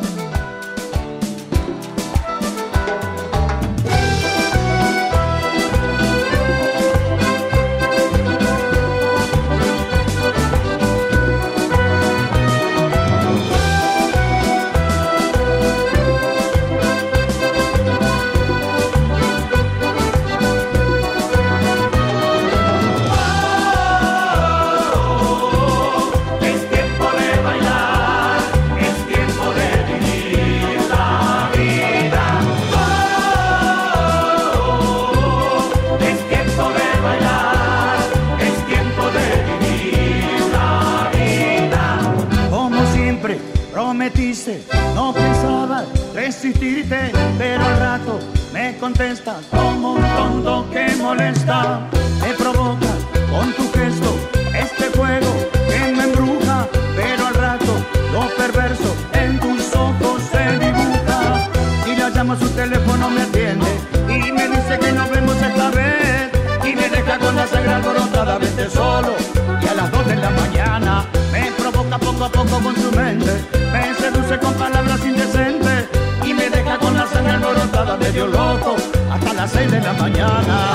No pensaba resistirte, pero al rato me contestas como un tonto que molesta. Me provoca con tu gesto este fuego que me embruja, pero al rato lo perverso en tus ojos se dibuja. Y la llamo a su teléfono, me atiende y me dice que nos vemos esta vez. Y me deja con la sangre alborotada, vete solo. Y a las 2 de la mañana me provoca poco a poco con su mente. Me seduce con palabras indecentes y me deja con la sangre alborotada, medio loco, hasta las 6 de la mañana.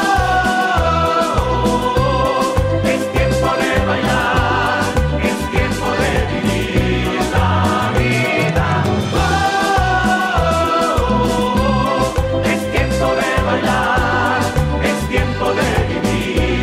Es tiempo de bailar, es tiempo de vivir la vida. Es tiempo de bailar, es tiempo de vivir.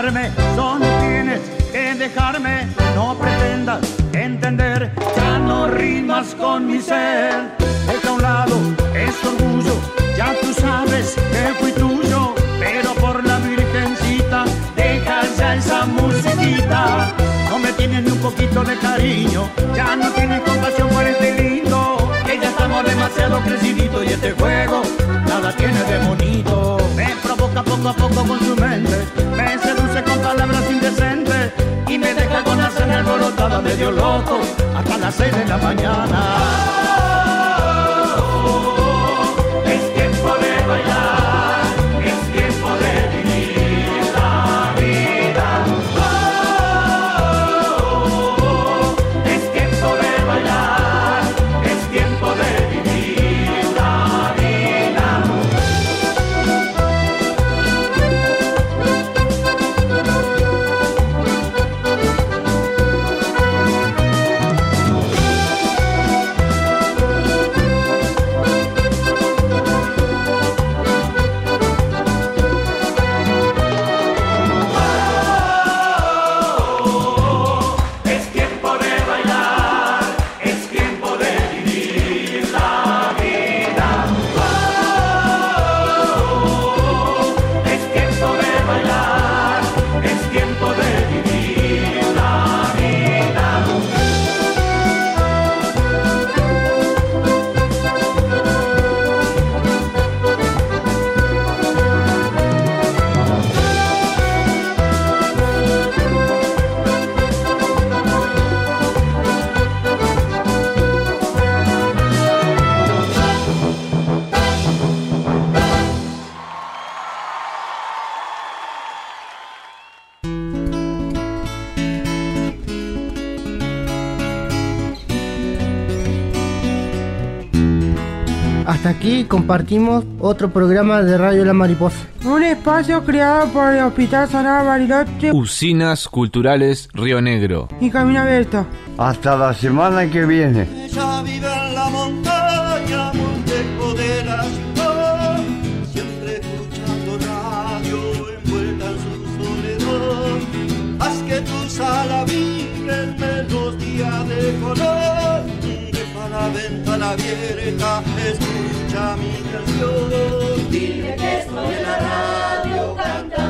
amarme, solo tienes que dejarme. No pretendas entender, ya no rimas con mi ser. Deja a un lado ese orgullo, ya tú sabes que fui tuyo, pero por la virgencita deja ya esa musiquita. No me tienes ni un poquito de cariño, ya no tienes compasión por este lindo, que ya estamos demasiado creciditos y este juego nada tiene de bonito. Me provoca poco a poco con su mente, me seduce con palabras indecentes y me deja con la sangre alborotada, medio loco hasta las 6 de la mañana. Es tiempo de bailar, es tiempo de vivir la vida. Es tiempo de bailar, es tiempo de vivir la vida. Hasta aquí compartimos otro programa de Radio La Mariposa. Un espacio creado por el Hospital Sagrado Bariloche, Usinas Culturales Río Negro y Camino Abierto. Hasta la semana que viene. Ella vive en la montaña, muy lejos de la ciudad, siempre escuchando radio, envuelta en su soledad. Haz que tus alas vibren melodía de color, deja la ventana abierta, escucha mi canción. Dile que estoy en la radio cantando.